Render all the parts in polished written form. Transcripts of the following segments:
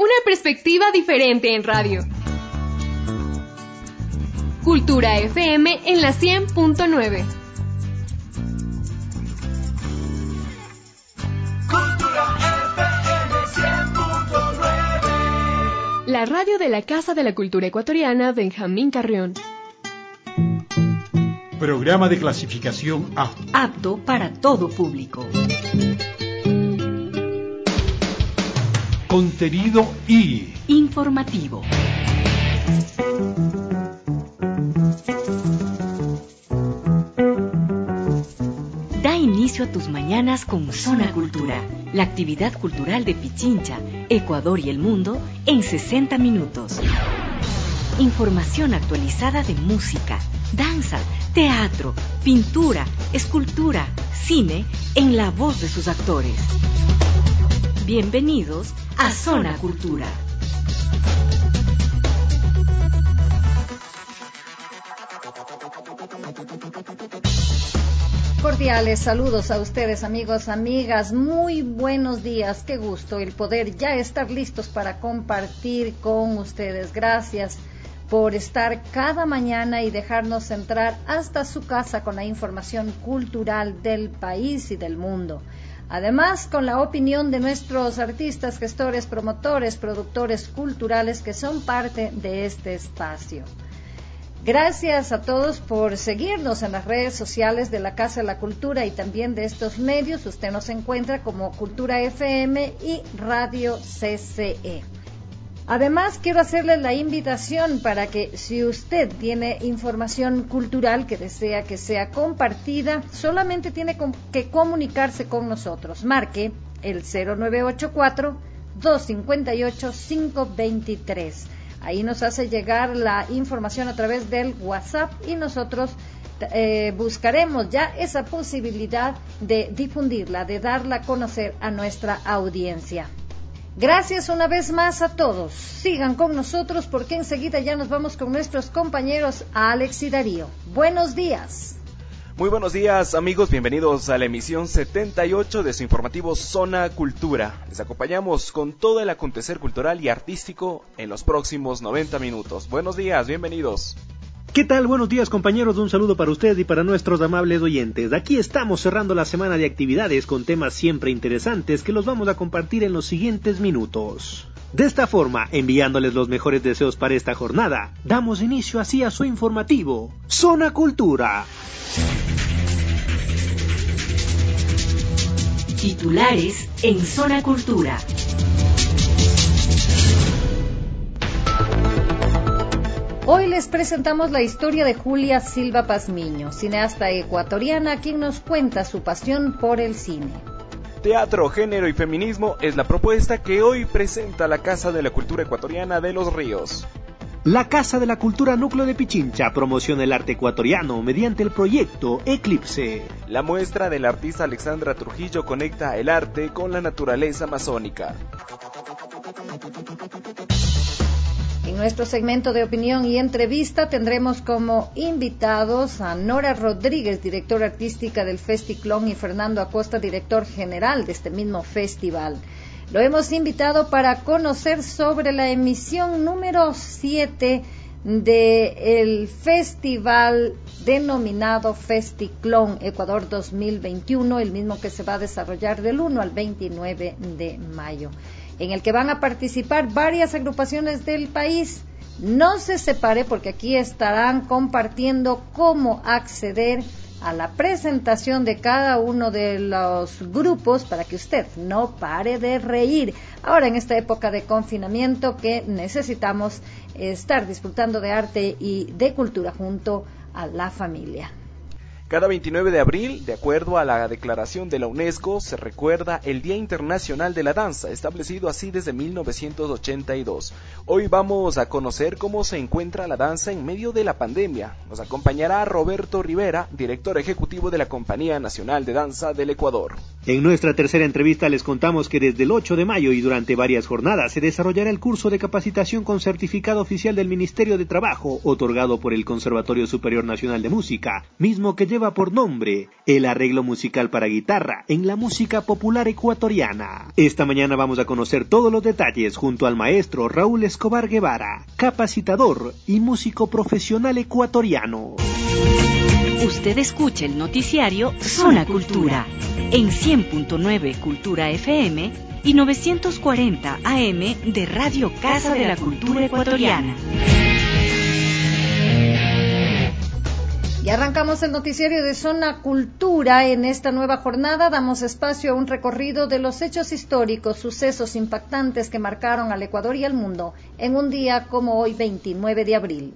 Una perspectiva diferente en radio. Cultura FM en la 100.9. Cultura FM 100.9. La radio de la Casa de la Cultura Ecuatoriana Benjamín Carrión. Programa de clasificación A. Apto para todo público. Contenido I. Informativo. Da inicio a tus mañanas con Zona Cultura, la actividad cultural de Pichincha, Ecuador y el mundo en 60 minutos. Información actualizada de música, danza, teatro, pintura, escultura, cine, en la voz de sus actores. Bienvenidos a Zona Cultura. Cordiales saludos a ustedes, amigos, amigas. Muy buenos días. Qué gusto el poder ya estar listos para compartir con ustedes. Gracias por estar cada mañana y dejarnos entrar hasta su casa con la información cultural del país y del mundo. Además, con la opinión de nuestros artistas, gestores, promotores, productores culturales que son parte de este espacio. Gracias a todos por seguirnos en las redes sociales de la Casa de la Cultura y también de estos medios. Usted nos encuentra como Cultura FM y Radio CCE. Además, quiero hacerle la invitación para que si usted tiene información cultural que desea que sea compartida, solamente tiene que comunicarse con nosotros. Marque el 0984-258-523. Ahí nos hace llegar la información a través del WhatsApp y nosotros buscaremos ya esa posibilidad de difundirla, de darla a conocer a nuestra audiencia. Gracias una vez más a todos. Sigan con nosotros porque enseguida ya nos vamos con nuestros compañeros Alex y Darío. Buenos días. Muy buenos días, amigos, bienvenidos a la emisión 78 de su informativo Zona Cultura. Les acompañamos con todo el acontecer cultural y artístico en los próximos 90 minutos. Buenos días, bienvenidos. ¿Qué tal? Buenos días, compañeros. Un saludo para ustedes y para nuestros amables oyentes. Aquí estamos cerrando la semana de actividades con temas siempre interesantes que los vamos a compartir en los siguientes minutos. De esta forma, enviándoles los mejores deseos para esta jornada, damos inicio así a su informativo Zona Cultura. Titulares en Zona Cultura. Hoy les presentamos la historia de Julia Silva Pazmiño, cineasta ecuatoriana, quien nos cuenta su pasión por el cine. Teatro, género y feminismo es la propuesta que hoy presenta la Casa de la Cultura Ecuatoriana de Los Ríos. La Casa de la Cultura Núcleo de Pichincha promociona el arte ecuatoriano mediante el proyecto Eclipse. La muestra del artista Alexandra Trujillo conecta el arte con la naturaleza amazónica. En nuestro segmento de opinión y entrevista tendremos como invitados a Nora Rodríguez, directora artística del Festiclón, y Fernando Acosta, director general de este mismo festival. Lo hemos invitado para conocer sobre la emisión número 7 del festival denominado Festiclón Ecuador 2021, el mismo que se va a desarrollar del 1 al 29 de mayo. En el que van a participar varias agrupaciones del país. No se separe porque aquí estarán compartiendo cómo acceder a la presentación de cada uno de los grupos para que usted no pare de reír. Ahora en esta época de confinamiento que necesitamos estar disfrutando de arte y de cultura junto a la familia. Cada 29 de abril, de acuerdo a la declaración de la UNESCO, se recuerda el Día Internacional de la Danza, establecido así desde 1982. Hoy vamos a conocer cómo se encuentra la danza en medio de la pandemia. Nos acompañará Roberto Rivera, director ejecutivo de la Compañía Nacional de Danza del Ecuador. En nuestra tercera entrevista les contamos que desde el 8 de mayo y durante varias jornadas se desarrollará el curso de capacitación con certificado oficial del Ministerio de Trabajo, otorgado por el Conservatorio Superior Nacional de Música, mismo que lleva por nombre el arreglo musical para guitarra en la música popular ecuatoriana. Esta mañana vamos a conocer todos los detalles junto al maestro Raúl Escobar Guevara, capacitador y músico profesional ecuatoriano. Usted escucha el noticiario Zona Cultura en 100.9 Cultura FM y 940 AM de Radio Casa de la Cultura Ecuatoriana. Y arrancamos el noticiario de Zona Cultura. En esta nueva jornada damos espacio a un recorrido de los hechos históricos, sucesos impactantes que marcaron al Ecuador y al mundo en un día como hoy, 29 de abril.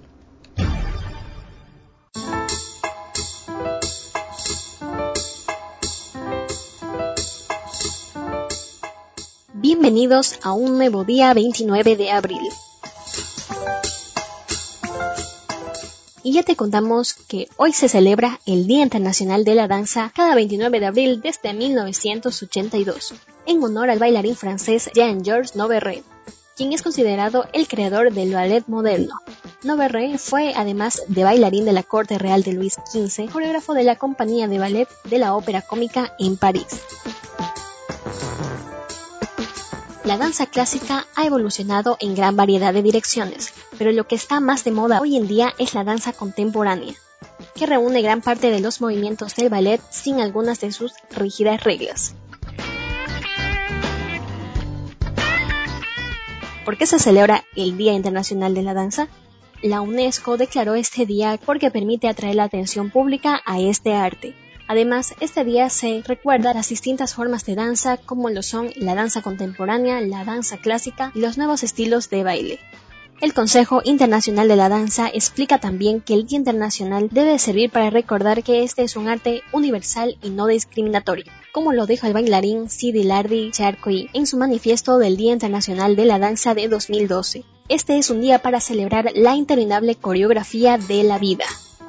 Bienvenidos a un nuevo día 29 de abril. Y ya te contamos que hoy se celebra el Día Internacional de la Danza cada 29 de abril desde 1982, en honor al bailarín francés Jean-Georges Noverre, quien es considerado el creador del ballet moderno. Noverre fue, además de bailarín de la corte real de Luis XV, coreógrafo de la compañía de ballet de la Ópera Cómica en París. La danza clásica ha evolucionado en gran variedad de direcciones, pero lo que está más de moda hoy en día es la danza contemporánea, que reúne gran parte de los movimientos del ballet sin algunas de sus rígidas reglas. ¿Por qué se celebra el Día Internacional de la Danza? La UNESCO declaró este día porque permite atraer la atención pública a este arte. Además, este día se recuerda las distintas formas de danza como lo son la danza contemporánea, la danza clásica y los nuevos estilos de baile. El Consejo Internacional de la Danza explica también que el Día Internacional debe servir para recordar que este es un arte universal y no discriminatorio, como lo dijo el bailarín Sidi Lardi Charqui en su manifiesto del Día Internacional de la Danza de 2012. Este es un día para celebrar la interminable coreografía de la vida.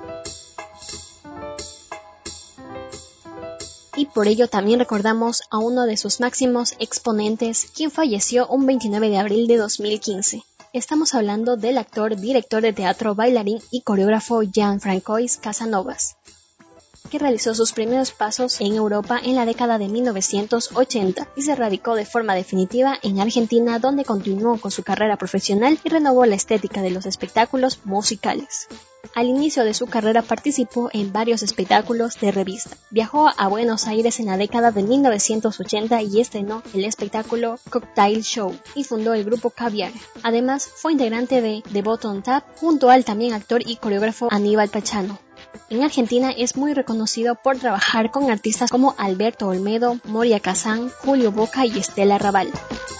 Y por ello también recordamos a uno de sus máximos exponentes, quien falleció un 29 de abril de 2015. Estamos hablando del actor, director de teatro, bailarín y coreógrafo Jean-Francois Casanovas, que realizó sus primeros pasos en Europa en la década de 1980 y se radicó de forma definitiva en Argentina, donde continuó con su carrera profesional y renovó la estética de los espectáculos musicales. Al inicio de su carrera participó en varios espectáculos de revista. Viajó a Buenos Aires en la década de 1980 y estrenó el espectáculo Cocktail Show y fundó el grupo Caviar. Además, fue integrante de The Bottom Tap junto al también actor y coreógrafo Aníbal Pachano. En Argentina es muy reconocido por trabajar con artistas como Alberto Olmedo, Moria Kazan, Julio Boca y Estela Raval.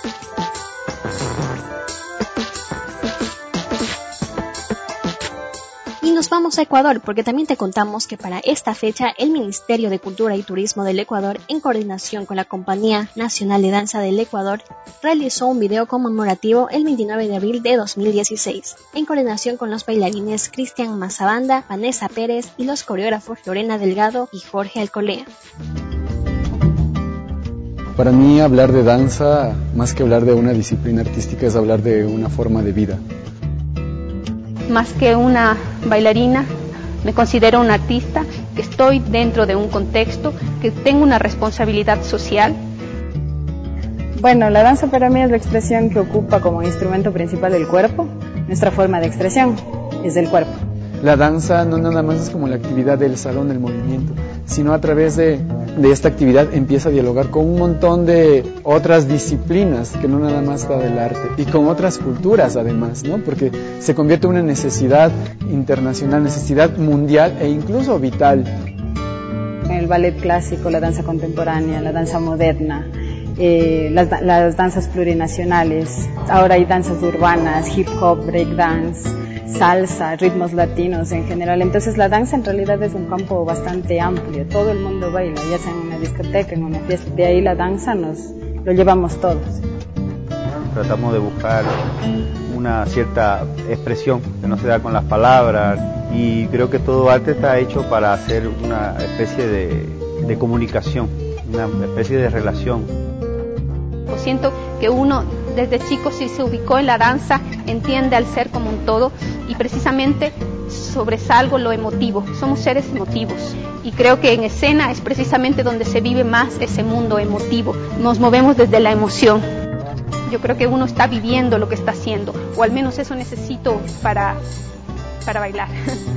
Y nos vamos a Ecuador porque también te contamos que para esta fecha el Ministerio de Cultura y Turismo del Ecuador, en coordinación con la Compañía Nacional de Danza del Ecuador, realizó un video conmemorativo el 29 de abril de 2016, en coordinación con los bailarines Cristian Mazabanda, Vanessa Pérez y los coreógrafos Lorena Delgado y Jorge Alcolea. Para mí hablar de danza, más que hablar de una disciplina artística, es hablar de una forma de vida. Más que una bailarina, me considero una artista, que estoy dentro de un contexto, que tengo una responsabilidad social. Bueno, la danza para mí es la expresión que ocupa como instrumento principal el cuerpo. Nuestra forma de expresión es del cuerpo. La danza no nada más es como la actividad del salón del movimiento, sino a través de esta actividad empieza a dialogar con un montón de otras disciplinas que no nada más va del arte y con otras culturas además, ¿no? Porque se convierte en una necesidad internacional, necesidad mundial e incluso vital. El ballet clásico, la danza contemporánea, la danza moderna, las danzas plurinacionales, ahora hay danzas urbanas, hip hop, breakdance, salsa, ritmos latinos en general. Entonces la danza en realidad es un campo bastante amplio, todo el mundo baila, ya sea en una discoteca, en una fiesta, de ahí la danza lo llevamos todos. Tratamos de buscar una cierta expresión que no se da con las palabras y creo que todo arte está hecho para hacer una especie de comunicación una especie de relación. Siento que uno desde chico, si se ubicó en la danza, entiende al ser como un todo, y precisamente sobresalgo lo emotivo. Somos seres emotivos y creo que en escena es precisamente donde se vive más ese mundo emotivo. Nos movemos desde la emoción. Yo creo que uno está viviendo lo que está haciendo, o al menos eso necesito para bailar.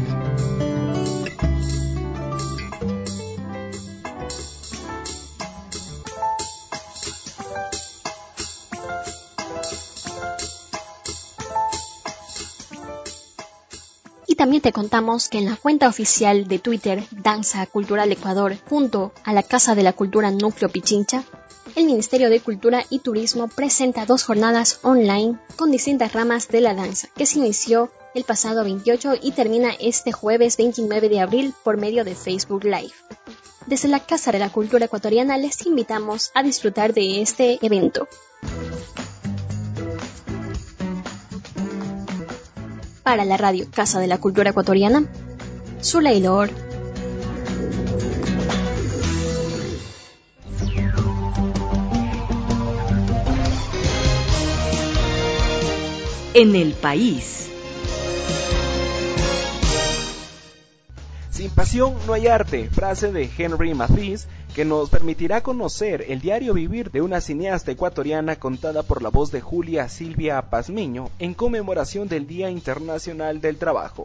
Y también te contamos que en la cuenta oficial de Twitter Danza Cultural Ecuador, junto a la Casa de la Cultura Núcleo Pichincha, el Ministerio de Cultura y Turismo presenta 2 jornadas online con distintas ramas de la danza, que se inició el pasado 28 y termina este jueves 29 de abril por medio de Facebook Live. Desde la Casa de la Cultura Ecuatoriana les invitamos a disfrutar de este evento. Para la radio Casa de la Cultura Ecuatoriana, Zuley Lor. En el país. Sin pasión no hay arte, frase de Henry Matisse, que nos permitirá conocer el diario vivir de una cineasta ecuatoriana contada por la voz de Julia Silvia Pazmiño en conmemoración del Día Internacional del Trabajo.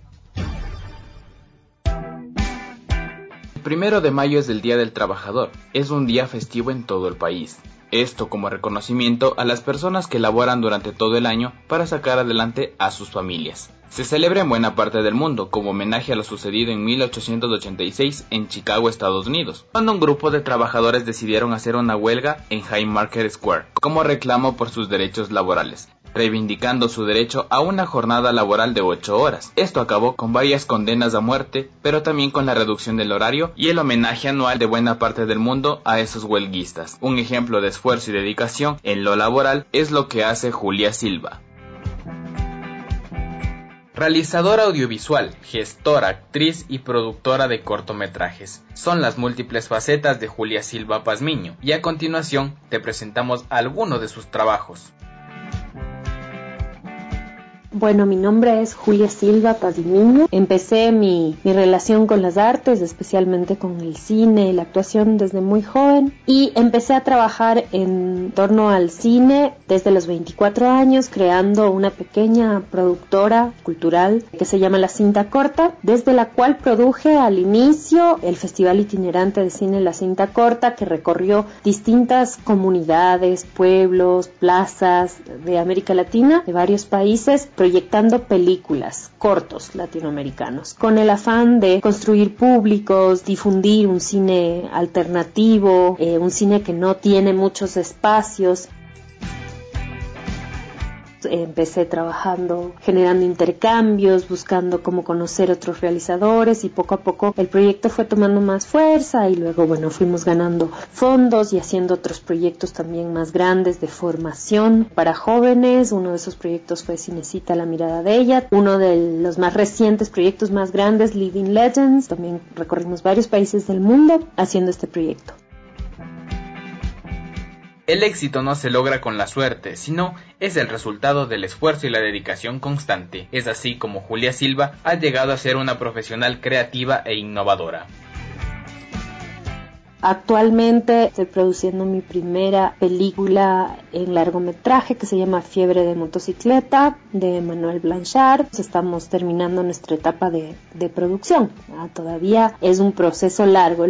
El 1 de mayo es el Día del Trabajador, es un día festivo en todo el país. Esto como reconocimiento a las personas que laboran durante todo el año para sacar adelante a sus familias. Se celebra en buena parte del mundo como homenaje a lo sucedido en 1886 en Chicago, Estados Unidos, cuando un grupo de trabajadores decidieron hacer una huelga en Haymarket Square como reclamo por sus derechos laborales, reivindicando su derecho a una jornada laboral de 8 horas. Esto acabó con varias condenas a muerte, pero también con la reducción del horario y el homenaje anual de buena parte del mundo a esos huelguistas. Un ejemplo de esfuerzo y dedicación en lo laboral es lo que hace Julia Silva. Realizadora audiovisual, gestora, actriz y productora de cortometrajes. Son las múltiples facetas de Julia Silva Pazmiño, y a continuación te presentamos algunos de sus trabajos. Bueno, mi nombre es Julia Silva Pazmiño. Empecé mi relación con las artes, especialmente con el cine y la actuación desde muy joven, y empecé a trabajar en torno al cine desde los 24 años, creando una pequeña productora cultural que se llama La Cinta Corta, desde la cual produje al inicio el Festival Itinerante de Cine La Cinta Corta, que recorrió distintas comunidades, pueblos, plazas de América Latina, de varios países, proyectando películas, cortos latinoamericanos, con el afán de construir públicos, difundir un cine alternativo, un cine que no tiene muchos espacios. Empecé trabajando, generando intercambios, buscando cómo conocer otros realizadores, y poco a poco el proyecto fue tomando más fuerza, y luego fuimos ganando fondos y haciendo otros proyectos también más grandes de formación para jóvenes. Uno de esos proyectos fue Cinecita, la mirada de ella. Uno de los más recientes proyectos más grandes, Living Legends. También recorrimos varios países del mundo haciendo este proyecto. El éxito no se logra con la suerte, sino es el resultado del esfuerzo y la dedicación constante. Es así como Julia Silva ha llegado a ser una profesional creativa e innovadora. Actualmente estoy produciendo mi primera película en largometraje que se llama Fiebre de motocicleta, de Manuel Blanchard. Estamos terminando nuestra etapa de producción. Todavía es un proceso largo.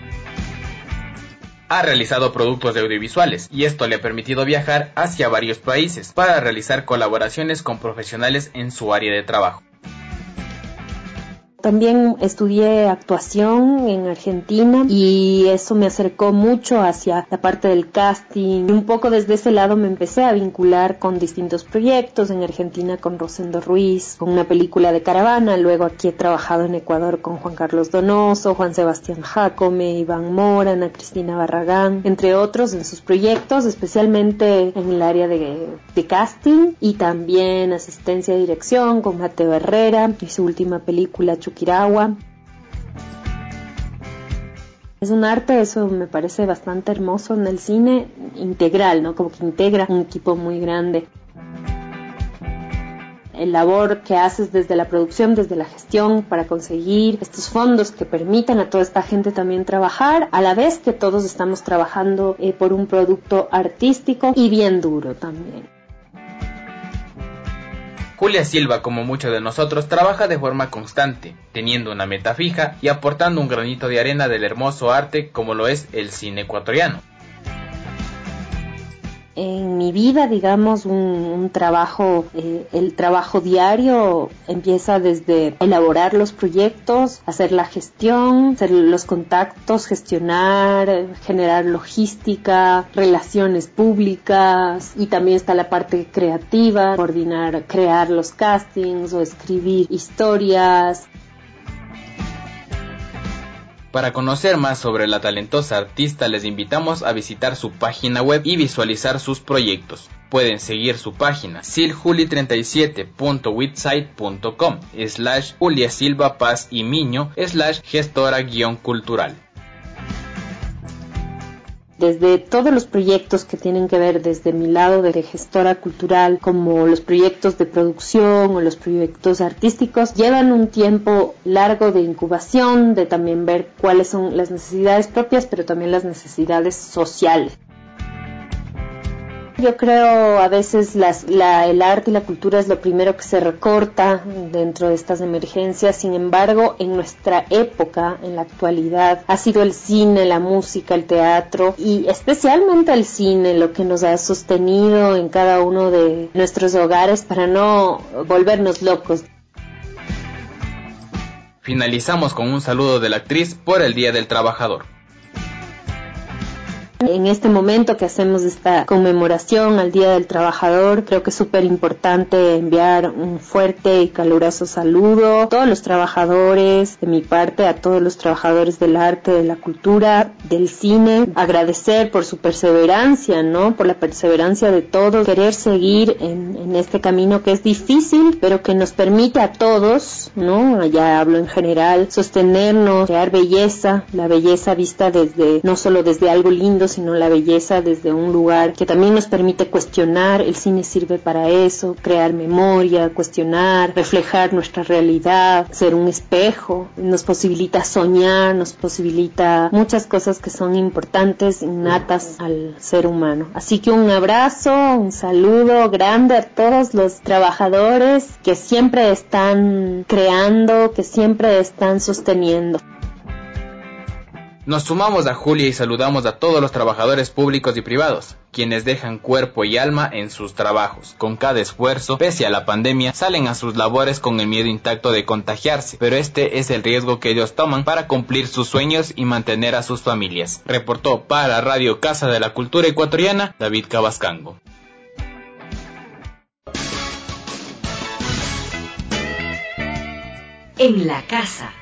Ha realizado productos audiovisuales y esto le ha permitido viajar hacia varios países para realizar colaboraciones con profesionales en su área de trabajo. También estudié actuación en Argentina y eso me acercó mucho hacia la parte del casting. Un poco desde ese lado me empecé a vincular con distintos proyectos. En Argentina con Rosendo Ruiz, con una película de caravana. Luego aquí he trabajado en Ecuador con Juan Carlos Donoso, Juan Sebastián Jacome, Iván Mora, Ana Cristina Barragán, entre otros en sus proyectos, especialmente en el área de casting, y también asistencia de dirección con Mateo Herrera y su última película Chuquiragua. Es un arte, eso me parece bastante hermoso en el cine, integral, ¿no? Como que integra un equipo muy grande. El labor que haces desde la producción, desde la gestión, para conseguir estos fondos que permitan a toda esta gente también trabajar, a la vez que todos estamos trabajando por un producto artístico y bien duro también. Julia Silva, como muchos de nosotros, trabaja de forma constante, teniendo una meta fija y aportando un granito de arena del hermoso arte como lo es el cine ecuatoriano. En mi vida, digamos, un trabajo, el trabajo diario empieza desde elaborar los proyectos, hacer la gestión, hacer los contactos, gestionar, generar logística, relaciones públicas, y también está la parte creativa, coordinar, crear los castings o escribir historias. Para conocer más sobre la talentosa artista, les invitamos a visitar su página web y visualizar sus proyectos. Pueden seguir su página siljuli37.witsite.com/Julia Silva Paz y Miño /gestora-cultural. Desde todos los proyectos que tienen que ver desde mi lado de gestora cultural, como los proyectos de producción o los proyectos artísticos, llevan un tiempo largo de incubación, de también ver cuáles son las necesidades propias, pero también las necesidades sociales. Yo creo a veces el arte y la cultura es lo primero que se recorta dentro de estas emergencias. Sin embargo, en nuestra época, en la actualidad, ha sido el cine, la música, el teatro y especialmente el cine lo que nos ha sostenido en cada uno de nuestros hogares para no volvernos locos. Finalizamos con un saludo de la actriz por el Día del Trabajador. En este momento que hacemos esta conmemoración al Día del Trabajador, creo que es súper importante enviar un fuerte y caluroso saludo a todos los trabajadores, de mi parte a todos los trabajadores del arte, de la cultura, del cine, agradecer por su perseverancia, ¿no? Por la perseverancia de todos, querer seguir en este camino que es difícil, pero que nos permite a todos, ¿no? Ya hablo en general, sostenernos, crear belleza, la belleza vista desde, no solo desde algo lindo, sino la belleza desde un lugar que también nos permite cuestionar. El cine sirve para eso, crear memoria, cuestionar, reflejar nuestra realidad, ser un espejo, nos posibilita soñar, nos posibilita muchas cosas que son importantes, innatas al ser humano. Así que un abrazo, un saludo grande a todos los trabajadores que siempre están creando, que siempre están sosteniendo. Nos sumamos a Julia y saludamos a todos los trabajadores públicos y privados, quienes dejan cuerpo y alma en sus trabajos. Con cada esfuerzo, pese a la pandemia, salen a sus labores con el miedo intacto de contagiarse, pero este es el riesgo que ellos toman para cumplir sus sueños y mantener a sus familias. Reportó para Radio Casa de la Cultura Ecuatoriana, David Cabascango. En la casa.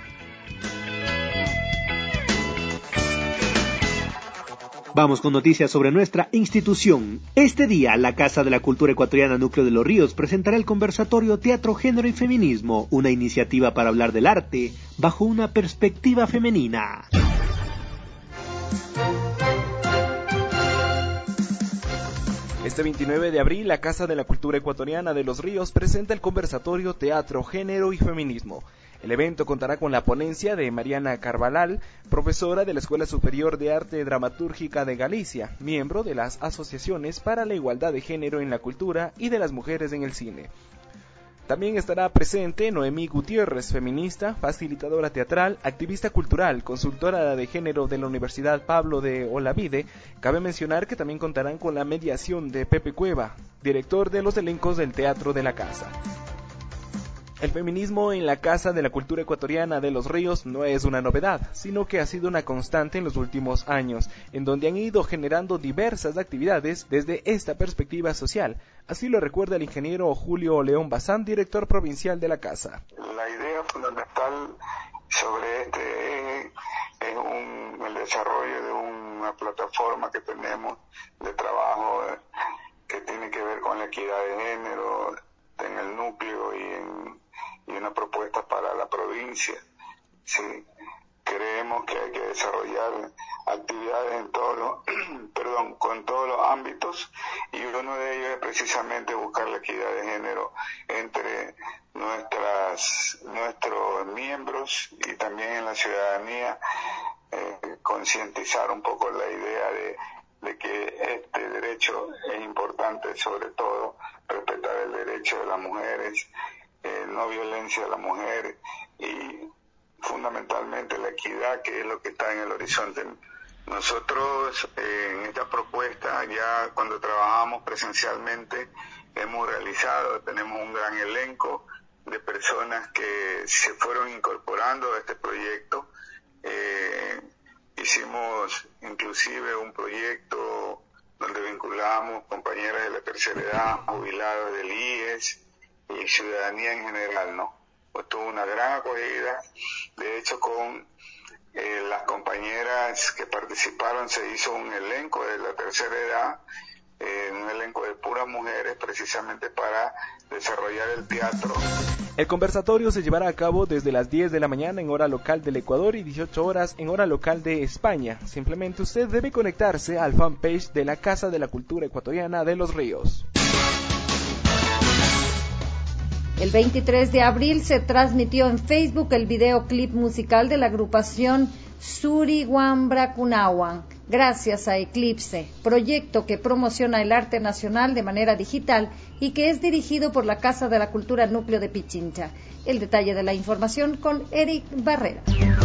Vamos con noticias sobre nuestra institución. Este día, la Casa de la Cultura Ecuatoriana Núcleo de los Ríos presentará el conversatorio Teatro, Género y Feminismo, una iniciativa para hablar del arte bajo una perspectiva femenina. Este 29 de abril, la Casa de la Cultura Ecuatoriana de los Ríos presenta el conversatorio Teatro, Género y Feminismo. El evento contará con la ponencia de Mariana Carvalhal, profesora de la Escuela Superior de Arte Dramatúrgica de Galicia, miembro de las Asociaciones para la Igualdad de Género en la Cultura y de las Mujeres en el Cine. También estará presente Noemí Gutiérrez, feminista, facilitadora teatral, activista cultural, consultora de género de la Universidad Pablo de Olavide. Cabe mencionar que también contarán con la mediación de Pepe Cueva, director de los elencos del Teatro de la Casa. El feminismo en la Casa de la Cultura Ecuatoriana de los Ríos no es una novedad, sino que ha sido una constante en los últimos años, en donde han ido generando diversas actividades desde esta perspectiva social. Así lo recuerda el ingeniero Julio León Bazán, director provincial de la Casa. La idea fundamental sobre el desarrollo de una plataforma que tenemos de trabajo que tiene que ver con la equidad de género en el núcleo y una propuesta para la provincia, sí, creemos que hay que desarrollar actividades en con todos los ámbitos, y uno de ellos es precisamente buscar la equidad de género entre nuestros miembros y también en la ciudadanía, concientizar un poco la idea de que este derecho es importante, sobre todo respetar el derecho de las mujeres, no violencia de la mujer y fundamentalmente la equidad, que es lo que está en el horizonte. Nosotros en esta propuesta, ya cuando trabajamos presencialmente, tenemos un gran elenco de personas que se fueron incorporando a este proyecto. Hicimos inclusive un proyecto donde vinculamos compañeras de la tercera edad, jubilados del IES y ciudadanía en general, ¿no? Pues tuvo una gran acogida. De hecho, con las compañeras que participaron se hizo un elenco de la tercera edad, un elenco de puras mujeres, precisamente para desarrollar el teatro. El conversatorio se llevará a cabo desde las 10 de la mañana en hora local del Ecuador y 18 horas en hora local de España. Simplemente usted debe conectarse al fanpage de la Casa de la Cultura Ecuatoriana de Los Ríos. El 23 de abril se transmitió en Facebook el videoclip musical de la agrupación Suri Wambrakunawan, gracias a Eclipse, proyecto que promociona el arte nacional de manera digital y que es dirigido por la Casa de la Cultura Núcleo de Pichincha. El detalle de la información con Eric Barrera.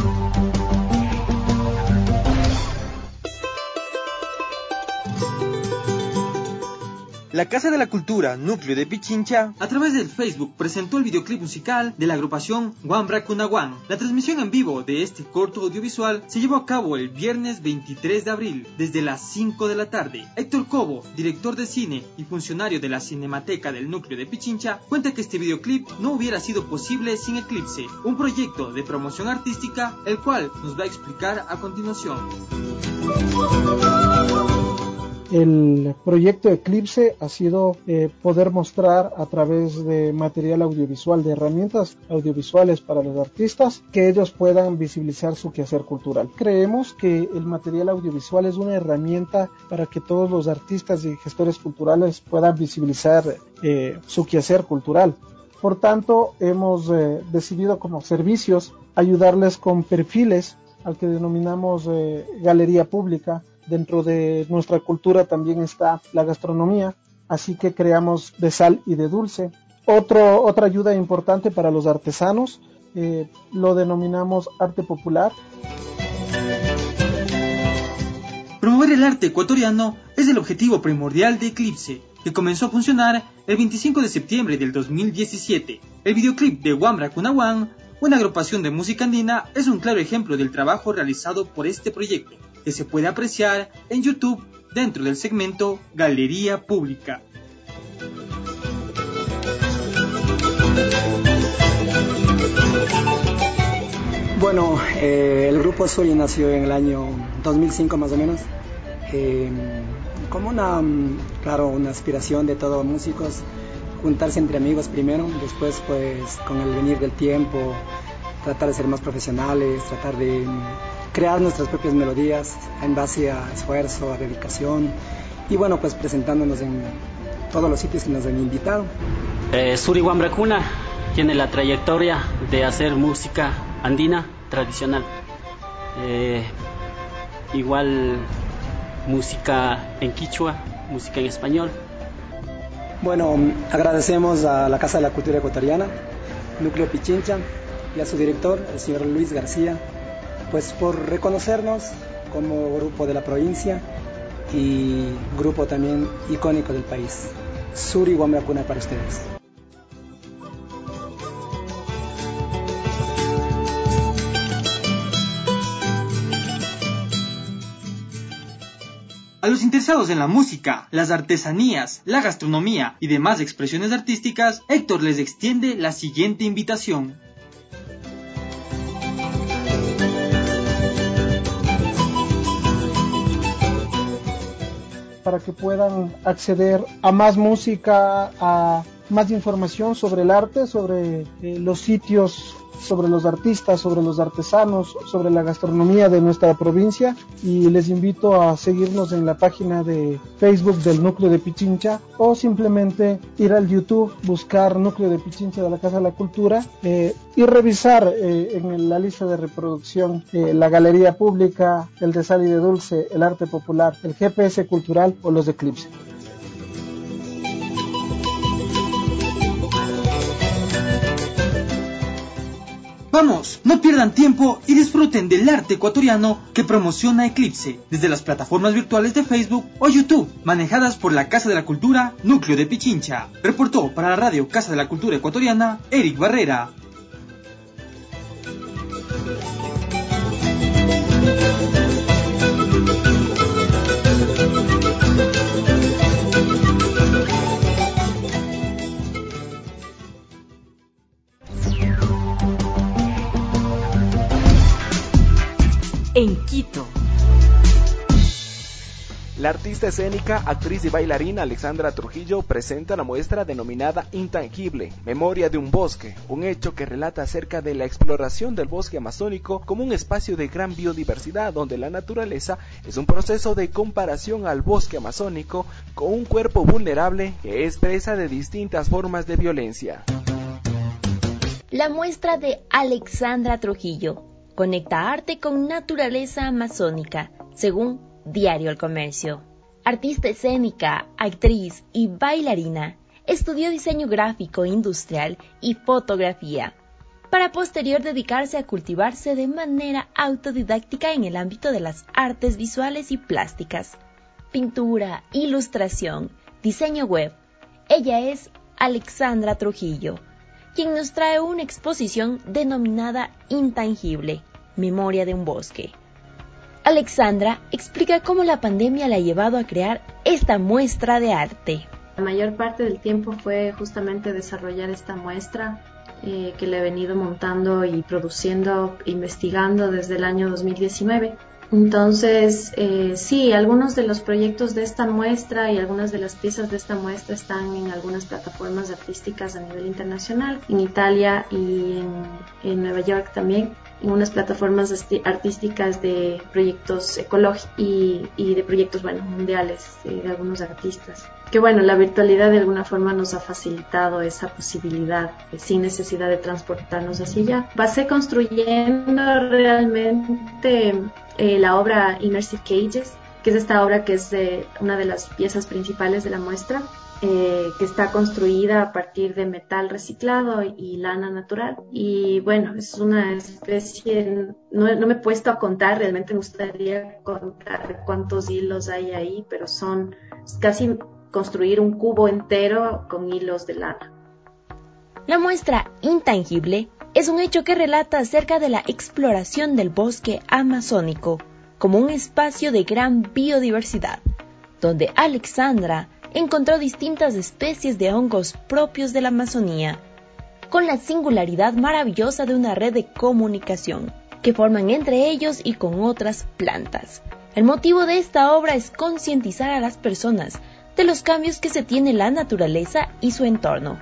La Casa de la Cultura, Núcleo de Pichincha, a través del Facebook presentó el videoclip musical de la agrupación Wambrakunawan. La transmisión en vivo de este corto audiovisual se llevó a cabo el viernes 23 de abril, desde las 5 de la tarde. Héctor Cobo, director de cine y funcionario de la Cinemateca del Núcleo de Pichincha, cuenta que este videoclip no hubiera sido posible sin Eclipse, un proyecto de promoción artística, el cual nos va a explicar a continuación. El proyecto Eclipse ha sido poder mostrar a través de material audiovisual, de herramientas audiovisuales para los artistas, que ellos puedan visibilizar su quehacer cultural. Creemos que el material audiovisual es una herramienta para que todos los artistas y gestores culturales puedan visibilizar su quehacer cultural. Por tanto, hemos decidido como servicios ayudarles con perfiles al que denominamos galería pública. Dentro de nuestra cultura también está la gastronomía, así que creamos de sal y de dulce. Otra ayuda importante para los artesanos, lo denominamos arte popular. Promover el arte ecuatoriano es el objetivo primordial de Eclipse, que comenzó a funcionar el 25 de septiembre del 2017. El videoclip de Wambrakunawan, una agrupación de música andina, es un claro ejemplo del trabajo realizado por este proyecto, que se puede apreciar en YouTube dentro del segmento Galería Pública. Bueno, el grupo Suri nació en el año 2005 más o menos, como una aspiración de todos los músicos, juntarse entre amigos primero, después pues con el venir del tiempo, tratar de ser más profesionales, tratar de crear nuestras propias melodías en base a esfuerzo, a dedicación y bueno, pues presentándonos en todos los sitios que nos han invitado. Suri Wambrakuna tiene la trayectoria de hacer música andina tradicional, igual música en quichua, música en español. Bueno, agradecemos a la Casa de la Cultura Ecuatoriana, Núcleo Pichincha, y a su director, el señor Luis García, pues por reconocernos como grupo de la provincia y grupo también icónico del país. Suri Wambrakuna para ustedes. A los interesados en la música, las artesanías, la gastronomía y demás expresiones artísticas, Héctor les extiende la siguiente invitación. Para que puedan acceder a más música, a más información sobre el arte, sobre los sitios sobre los artistas, sobre los artesanos, sobre la gastronomía de nuestra provincia, y les invito a seguirnos en la página de Facebook del Núcleo de Pichincha, o simplemente ir al YouTube, buscar Núcleo de Pichincha de la Casa de la Cultura y revisar en la lista de reproducción la Galería Pública, el de Sal y de Dulce, el Arte Popular, el GPS Cultural o los de Eclipse. Vamos, no pierdan tiempo y disfruten del arte ecuatoriano que promociona Eclipse desde las plataformas virtuales de Facebook o YouTube, manejadas por la Casa de la Cultura, Núcleo de Pichincha. Reportó para la radio Casa de la Cultura Ecuatoriana, Eric Barrera. En Quito. La artista escénica, actriz y bailarina Alexandra Trujillo presenta la muestra denominada Intangible, Memoria de un Bosque, un hecho que relata acerca de la exploración del bosque amazónico como un espacio de gran biodiversidad donde la naturaleza es un proceso de comparación al bosque amazónico con un cuerpo vulnerable que es presa de distintas formas de violencia. La muestra de Alexandra Trujillo conecta arte con naturaleza amazónica, según Diario El Comercio. Artista escénica, actriz y bailarina, estudió diseño gráfico industrial y fotografía, para posterior dedicarse a cultivarse de manera autodidáctica en el ámbito de las artes visuales y plásticas, pintura, ilustración, diseño web. Ella es Alexandra Trujillo, quien nos trae una exposición denominada Intangible, Memoria de un Bosque. Alexandra explica cómo la pandemia la ha llevado a crear esta muestra de arte. La mayor parte del tiempo fue justamente desarrollar esta muestra que le he venido montando y produciendo, investigando desde el año 2019. Entonces, sí, algunos de los proyectos de esta muestra y algunas de las piezas de esta muestra están en algunas plataformas artísticas a nivel internacional, en Italia y en Nueva York también, en unas plataformas artísticas de proyectos ecológicos y de proyectos mundiales de algunos artistas. Que la virtualidad de alguna forma nos ha facilitado esa posibilidad sin necesidad de transportarnos hacia allá. Pasé construyendo realmente la obra Immersive Cages, que es esta obra que es una de las piezas principales de la muestra, que está construida a partir de metal reciclado y lana natural. Y es una especie, no me he puesto a contar, realmente me gustaría contar cuántos hilos hay ahí, pero son casi construir un cubo entero con hilos de lana. La muestra Intangible es un hecho que relata acerca de la exploración del bosque amazónico como un espacio de gran biodiversidad, donde Alexandra encontró distintas especies de hongos propios de la Amazonía, con la singularidad maravillosa de una red de comunicación que forman entre ellos y con otras plantas. El motivo de esta obra es concientizar a las personas de los cambios que se tiene la naturaleza y su entorno.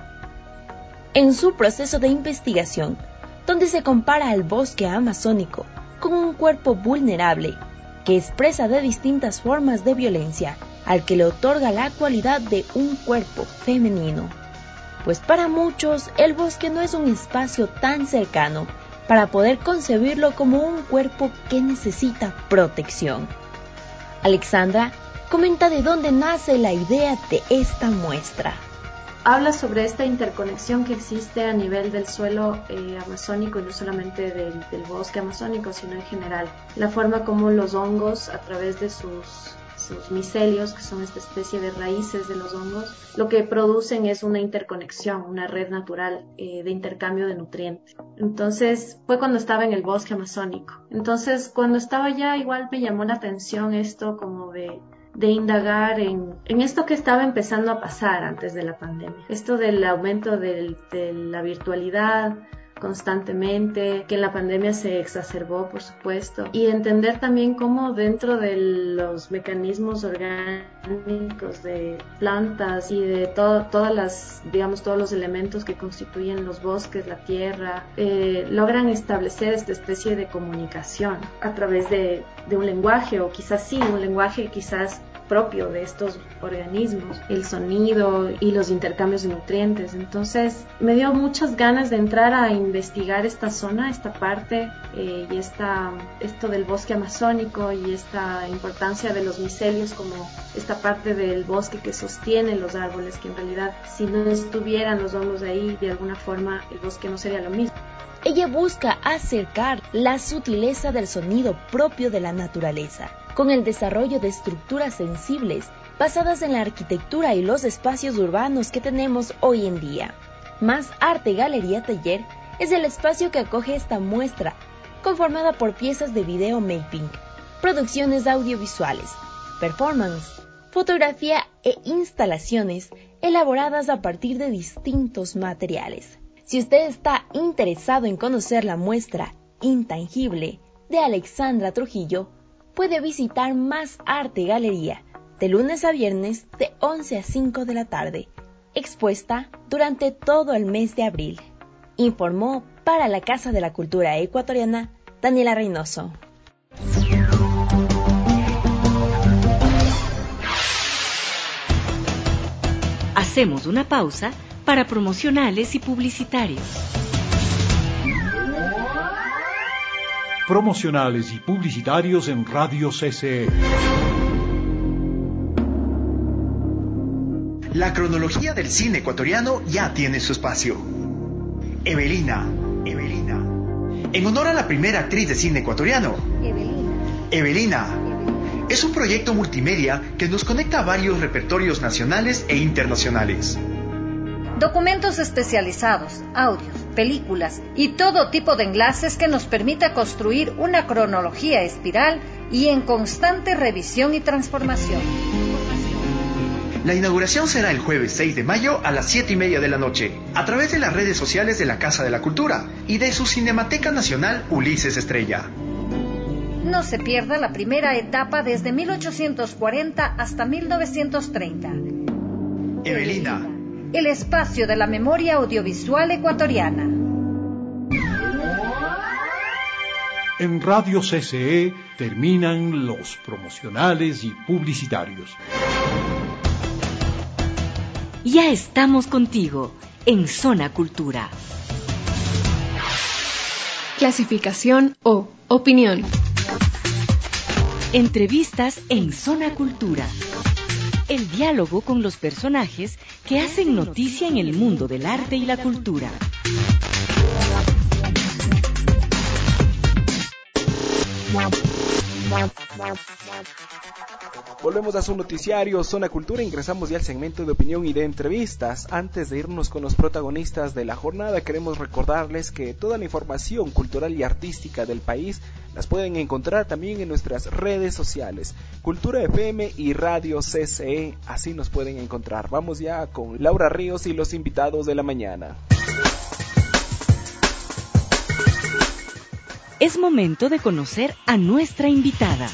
En su proceso de investigación, donde se compara al bosque amazónico con un cuerpo vulnerable que expresa de distintas formas de violencia, al que le otorga la cualidad de un cuerpo femenino. Pues para muchos, el bosque no es un espacio tan cercano para poder concebirlo como un cuerpo que necesita protección. Alexandra comenta de dónde nace la idea de esta muestra. Habla sobre esta interconexión que existe a nivel del suelo amazónico y no solamente del bosque amazónico, sino en general. La forma como los hongos, a través de sus micelios, que son esta especie de raíces de los hongos, lo que producen es una interconexión, una red natural de intercambio de nutrientes. Entonces fue cuando estaba en el bosque amazónico. Entonces cuando estaba allá igual me llamó la atención esto como de indagar en esto que estaba empezando a pasar antes de la pandemia. Esto del aumento de la virtualidad, constantemente, que en la pandemia se exacerbó, por supuesto, y entender también cómo dentro de los mecanismos orgánicos de plantas y de todas las, digamos, todos los elementos que constituyen los bosques, la tierra, logran establecer esta especie de comunicación a través de un lenguaje, o quizás sí, un lenguaje quizás propio de estos organismos, el sonido y los intercambios de nutrientes. Entonces me dio muchas ganas de entrar a investigar esta zona, esta parte y esto del bosque amazónico y esta importancia de los micelios como esta parte del bosque que sostiene los árboles, que en realidad si no estuvieran los hongos ahí, de alguna forma el bosque no sería lo mismo. Ella busca acercar la sutileza del sonido propio de la naturaleza, con el desarrollo de estructuras sensibles basadas en la arquitectura y los espacios urbanos que tenemos hoy en día. Más Arte Galería Taller es el espacio que acoge esta muestra, conformada por piezas de video mapping, producciones audiovisuales, performance, fotografía e instalaciones elaboradas a partir de distintos materiales. Si usted está interesado en conocer la muestra Intangible de Alexandra Trujillo, puede visitar Más Arte Galería de lunes a viernes de 11 a 5 de la tarde, expuesta durante todo el mes de abril. Informó para la Casa de la Cultura Ecuatoriana Daniela Reynoso. Hacemos una pausa para promocionales y publicitarios. Promocionales y publicitarios en Radio CCE. La cronología del cine ecuatoriano ya tiene su espacio. Evelina. En honor a la primera actriz de cine ecuatoriano. Evelina. Es un proyecto multimedia que nos conecta a varios repertorios nacionales e internacionales. Documentos especializados, audios, películas y todo tipo de enlaces que nos permita construir una cronología espiral y en constante revisión y transformación. La inauguración será el jueves 6 de mayo a las 7:30 de la noche, a través de las redes sociales de la Casa de la Cultura y de su Cinemateca Nacional Ulises Estrella. No se pierda la primera etapa desde 1840 hasta 1930. Evelina. El espacio de la memoria audiovisual ecuatoriana. En Radio CCE terminan los promocionales y publicitarios. Ya estamos contigo en Zona Cultura. Clasificación O. Opinión. Entrevistas en Zona Cultura. El diálogo con los personajes que hacen noticia en el mundo del arte y la cultura. Volvemos a su noticiario Zona Cultura, ingresamos ya al segmento de opinión y de entrevistas. Antes de irnos con los protagonistas de la jornada, queremos recordarles que toda la información cultural y artística del país las pueden encontrar también en nuestras redes sociales, Cultura FM y Radio CCE, así nos pueden encontrar. Vamos ya con Laura Ríos y los invitados de la mañana. Es momento de conocer a nuestra invitada.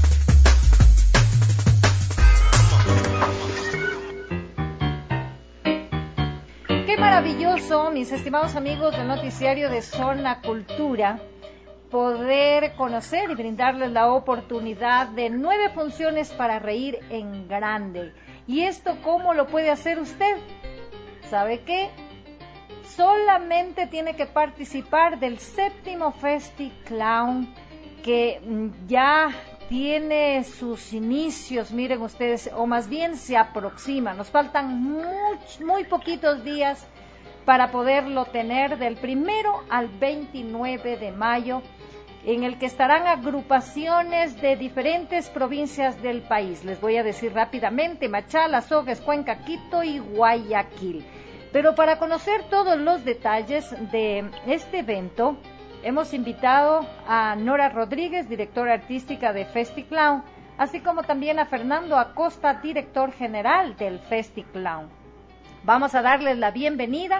Qué maravilloso, mis estimados amigos del noticiario de Zona Cultura, poder conocer y brindarles la oportunidad de 9 funciones para reír en grande. ¿Y esto cómo lo puede hacer usted? ¿Sabe qué? Solamente tiene que participar del 7º FestiClown, que ya tiene sus inicios, miren ustedes, o más bien se aproxima. Nos faltan muy poquitos días para poderlo tener, del 1 al 29 de mayo, en el que estarán agrupaciones de diferentes provincias del país. Les voy a decir rápidamente: Machala, Sogues, Cuenca, Quito y Guayaquil. Pero para conocer todos los detalles de este evento, hemos invitado a Nora Rodríguez, directora artística de FestiClown, así como también a Fernando Acosta, director general del FestiClown. Vamos a darles la bienvenida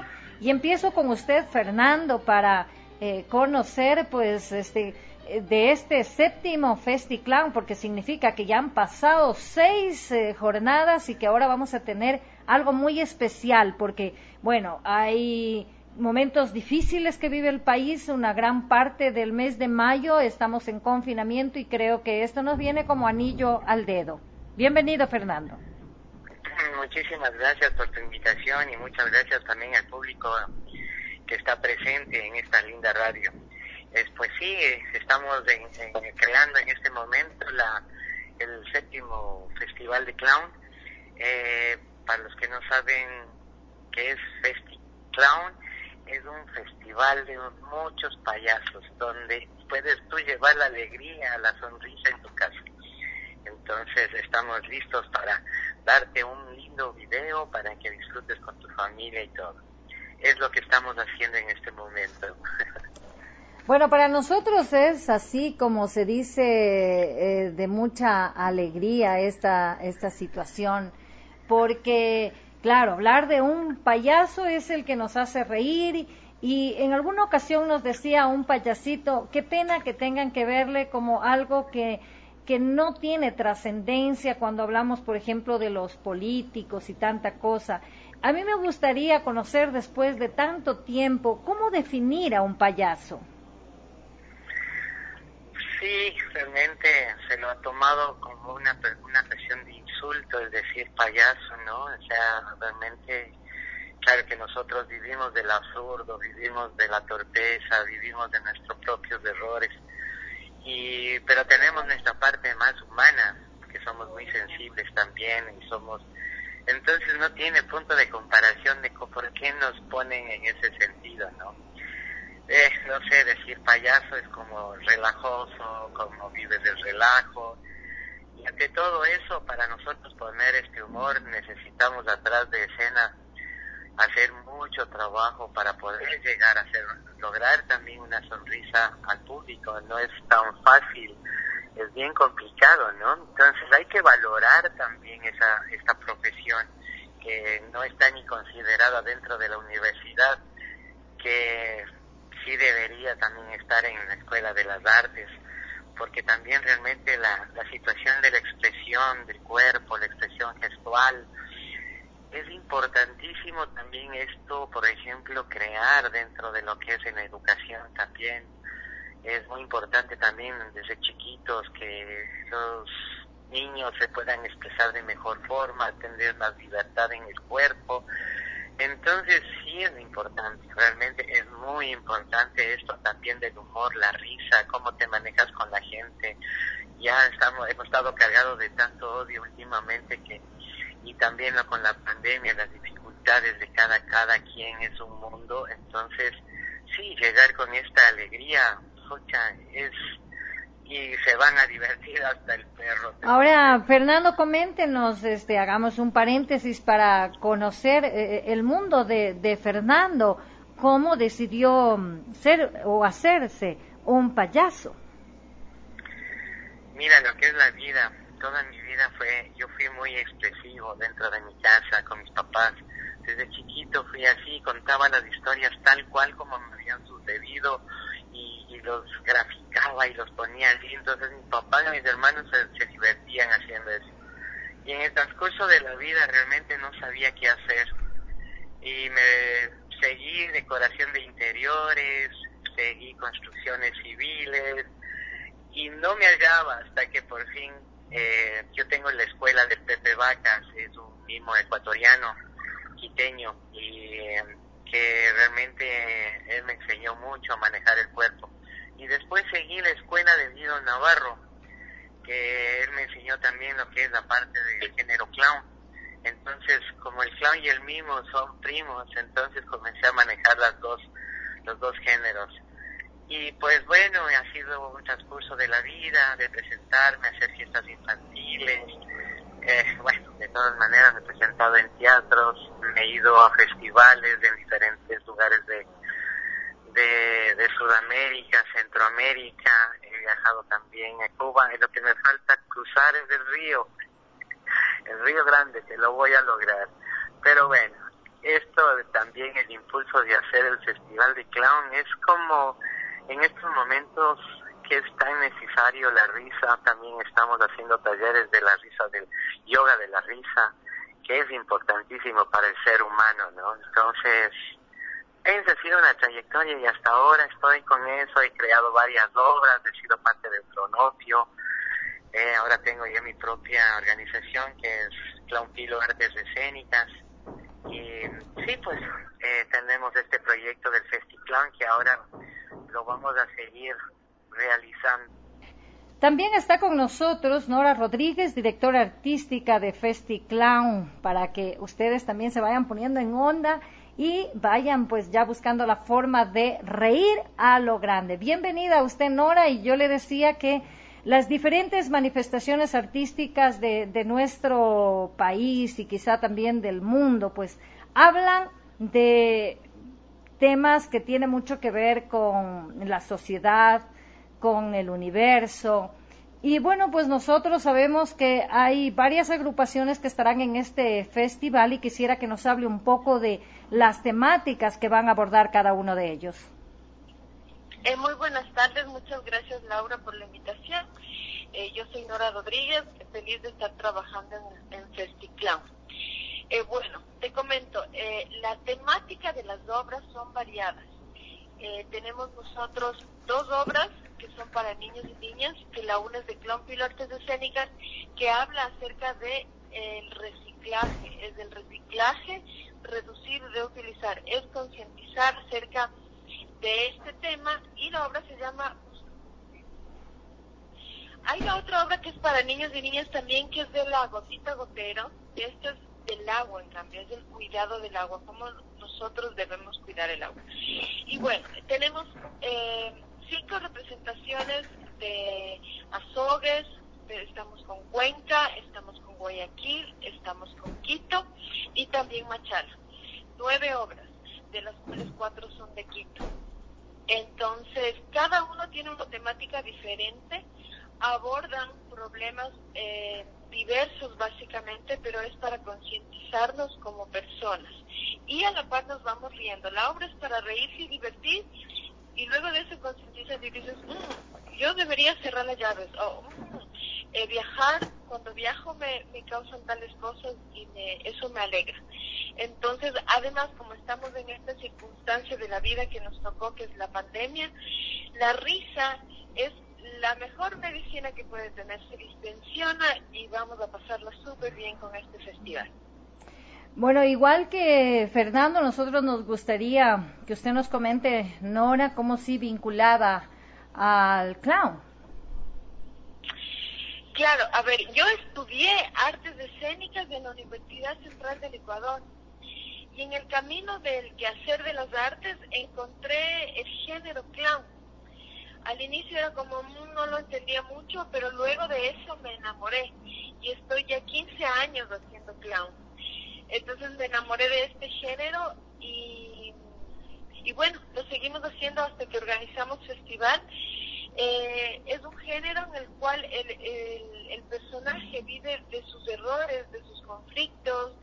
Y empiezo con usted, Fernando, para conocer pues de este séptimo FestiClown, porque significa que ya han pasado 6 jornadas y que ahora vamos a tener algo muy especial, porque bueno, hay momentos difíciles que vive el país, una gran parte del mes de mayo estamos en confinamiento y creo que esto nos viene como anillo al dedo. Bienvenido, Fernando. Muchísimas gracias por tu invitación y muchas gracias también al público que está presente en esta linda radio. Pues sí, estamos creando en este momento el séptimo Festival de Clown. Para los que no saben qué es FestiClown, es un festival de muchos payasos donde puedes tú llevar la alegría, la sonrisa en tu casa. Entonces estamos listos para darte un lindo video para que disfrutes con tu familia y todo. Es lo que estamos haciendo en este momento. Bueno, para nosotros es así como se dice de mucha alegría esta situación, porque claro, hablar de un payaso es el que nos hace reír y en alguna ocasión nos decía un payasito, qué pena que tengan que verle como algo que no tiene trascendencia cuando hablamos, por ejemplo, de los políticos y tanta cosa. A mí me gustaría conocer después de tanto tiempo, ¿cómo definir a un payaso? Sí, realmente se lo ha tomado como una cuestión de insulto el decir payaso, ¿no? O sea, realmente, claro que nosotros vivimos del absurdo, vivimos de la torpeza, vivimos de nuestros propios errores, pero tenemos nuestra parte más humana, que somos muy sensibles también y entonces no tiene punto de comparación de por qué nos ponen en ese sentido, ¿no? No sé, decir payaso es como relajoso, como vive del relajo, y ante todo eso, para nosotros poner este humor necesitamos atrás de escena hacer mucho trabajo para poder llegar a lograr también una sonrisa al público. No es tan fácil, es bien complicado, ¿no? Entonces hay que valorar también esta profesión que no está ni considerada dentro de la universidad, que sí debería también estar en la Escuela de las Artes, porque también realmente la situación de la expresión del cuerpo, la expresión gestual, es importantísimo también esto, por ejemplo, crear dentro de lo que es en la educación también. Es muy importante también desde chiquitos que los niños se puedan expresar de mejor forma, tener más libertad en el cuerpo. Entonces sí es importante, realmente es muy importante esto también del humor, la risa, cómo te manejas con la gente. Ya hemos estado cargados de tanto odio últimamente y también con la pandemia, las dificultades de cada quien es un mundo. Entonces sí, llegar con esta alegría, y se van a divertir hasta el perro. Ahora, Fernando, coméntenos, hagamos un paréntesis para conocer el mundo de Fernando, cómo decidió ser o hacerse un payaso. Mira, lo que es la vida, toda mi vida yo fui muy expresivo dentro de mi casa con mis papás. Desde chiquito fui así, contaba las historias tal cual como me habían sucedido y los graficaba y los ponía así. Entonces mi papá y mis hermanos se divertían haciendo eso. Y en el transcurso de la vida realmente no sabía qué hacer. Y me seguí decoración de interiores, seguí construcciones civiles y no me hallaba hasta que por fin yo tengo la escuela de Pepe Vacas, es un mimo ecuatoriano, quiteño, y que realmente él me enseñó mucho a manejar el cuerpo. Y después seguí la escuela de Guido Navarro, que él me enseñó también lo que es la parte del género clown. Entonces, como el clown y el mimo son primos, entonces comencé a manejar los dos géneros. Y pues bueno, ha sido un transcurso de la vida, de presentarme, hacer fiestas infantiles. Bueno, de todas maneras me he presentado en teatros, me he ido a festivales en diferentes lugares de Sudamérica, Centroamérica, he viajado también a Cuba, y lo que me falta cruzar es el Río Grande, que lo voy a lograr. Pero bueno, esto también el impulso de hacer el Festival de Clown. Es como en estos momentos que es tan necesario la risa, también estamos haciendo talleres de la risa, del yoga de la risa, que es importantísimo para el ser humano, ¿no? Entonces, esa ha sido una trayectoria y hasta ahora estoy con eso. He creado varias obras, he sido parte del Cronopio. Ahora tengo ya mi propia organización que es Clown Pilo Artes Escénicas. Y sí, pues tenemos este proyecto del FestiClown que ahora lo vamos a seguir realizando. También está con nosotros Nora Rodríguez, directora artística de FestiClown, para que ustedes también se vayan poniendo en onda y vayan pues ya buscando la forma de reír a lo grande. Bienvenida a usted, Nora, y yo le decía que las diferentes manifestaciones artísticas de nuestro país y quizá también del mundo, pues hablan de temas que tienen mucho que ver con la sociedad, con el universo. Y bueno, pues nosotros sabemos que hay varias agrupaciones que estarán en este festival y quisiera que nos hable un poco de las temáticas que van a abordar cada uno de ellos. Muy buenas tardes, muchas gracias Laura por la invitación. Yo soy Nora Rodríguez, feliz de estar trabajando en FestiClown. Bueno, te comento, la temática de las obras son variadas. Tenemos nosotros 2 obras que son para niños y niñas, que la una es de Clown Pilo Artes Escénicas, que habla acerca de el reciclaje, es del reciclaje, reducir, reutilizar, es concientizar acerca de este tema, y la obra se llama... Hay la otra obra que es para niños y niñas también, que es de la gotita gotero. Esto es del agua, en cambio, es del cuidado del agua, cómo nosotros debemos cuidar el agua. Y bueno, tenemos 5 representaciones de azogues, estamos con Cuenca, estamos con Guayaquil, estamos con Quito y también Machala. 9 obras, de las cuales 4 son de Quito. Entonces, cada uno tiene una temática diferente, abordan problemas diversos básicamente, pero es para concientizarnos como personas. Y a la par nos vamos riendo. La obra es para reírse y divertir, y luego de eso concientizas y dices, yo debería cerrar las llaves, o viajar, cuando viajo me causan tales cosas y eso me alegra. Entonces, además, como estamos en esta circunstancia de la vida que nos tocó, que es la pandemia, la risa es la mejor medicina que puede tener, se distensiona y vamos a pasarla súper bien con este festival. Bueno, igual que Fernando, nosotros nos gustaría que usted nos comente, Nora, cómo sí vinculada al clown. Claro, a ver, yo estudié artes escénicas en la Universidad Central del Ecuador, y en el camino del quehacer de las artes encontré el género clown. Al inicio era como, no lo entendía mucho, pero luego de eso me enamoré, y estoy ya 15 años haciendo clown. Entonces me enamoré de este género y bueno, lo seguimos haciendo hasta que organizamos festival. Es un género en el cual el personaje vive de sus errores, de sus conflictos,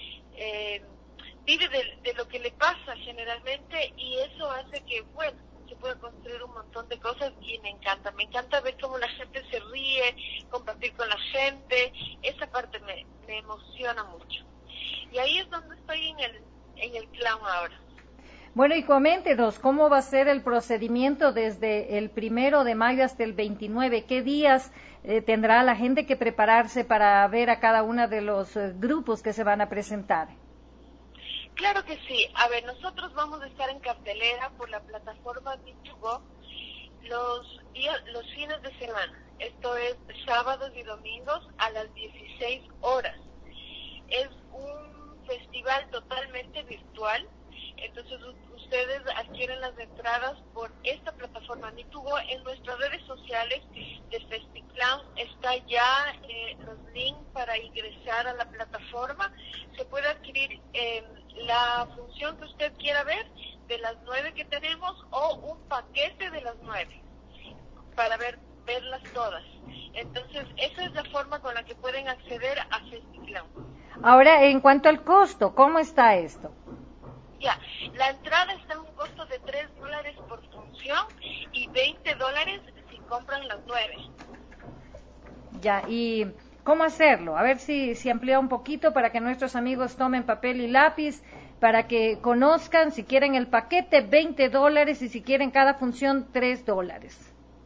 vive de lo que le pasa generalmente, y eso hace que, bueno, se puede construir un montón de cosas, y me encanta ver cómo la gente se ríe, compartir con la gente, esa parte me emociona mucho. Y ahí es donde estoy en el clown ahora. Bueno, y coméntenos cómo va a ser el procedimiento desde el 1 de mayo hasta el 29. ¿Qué días tendrá la gente que prepararse para ver a cada uno de los grupos que se van a presentar? Claro que sí. A ver, nosotros vamos a estar en cartelera por la plataforma Meet2Go los fines de semana. Esto es sábados y domingos a las 16 horas. Es un festival totalmente virtual. Entonces ustedes adquieren las entradas por esta plataforma Meet2Go. En nuestras redes sociales de FestiClown está ya los links para ingresar a la plataforma. Se puede adquirir la función que usted quiera ver, de las 9 que tenemos, o un paquete de las 9 para verlas todas. Entonces esa es la forma con la que pueden acceder a FestiClown. Ahora, en cuanto al costo, ¿cómo está esto? Ya, la entrada está en un costo de $3 por función y $20 si compran las 9. Ya, ¿y cómo hacerlo? A ver si amplía un poquito para que nuestros amigos tomen papel y lápiz, para que conozcan, si quieren el paquete, $20 y si quieren cada función, $3.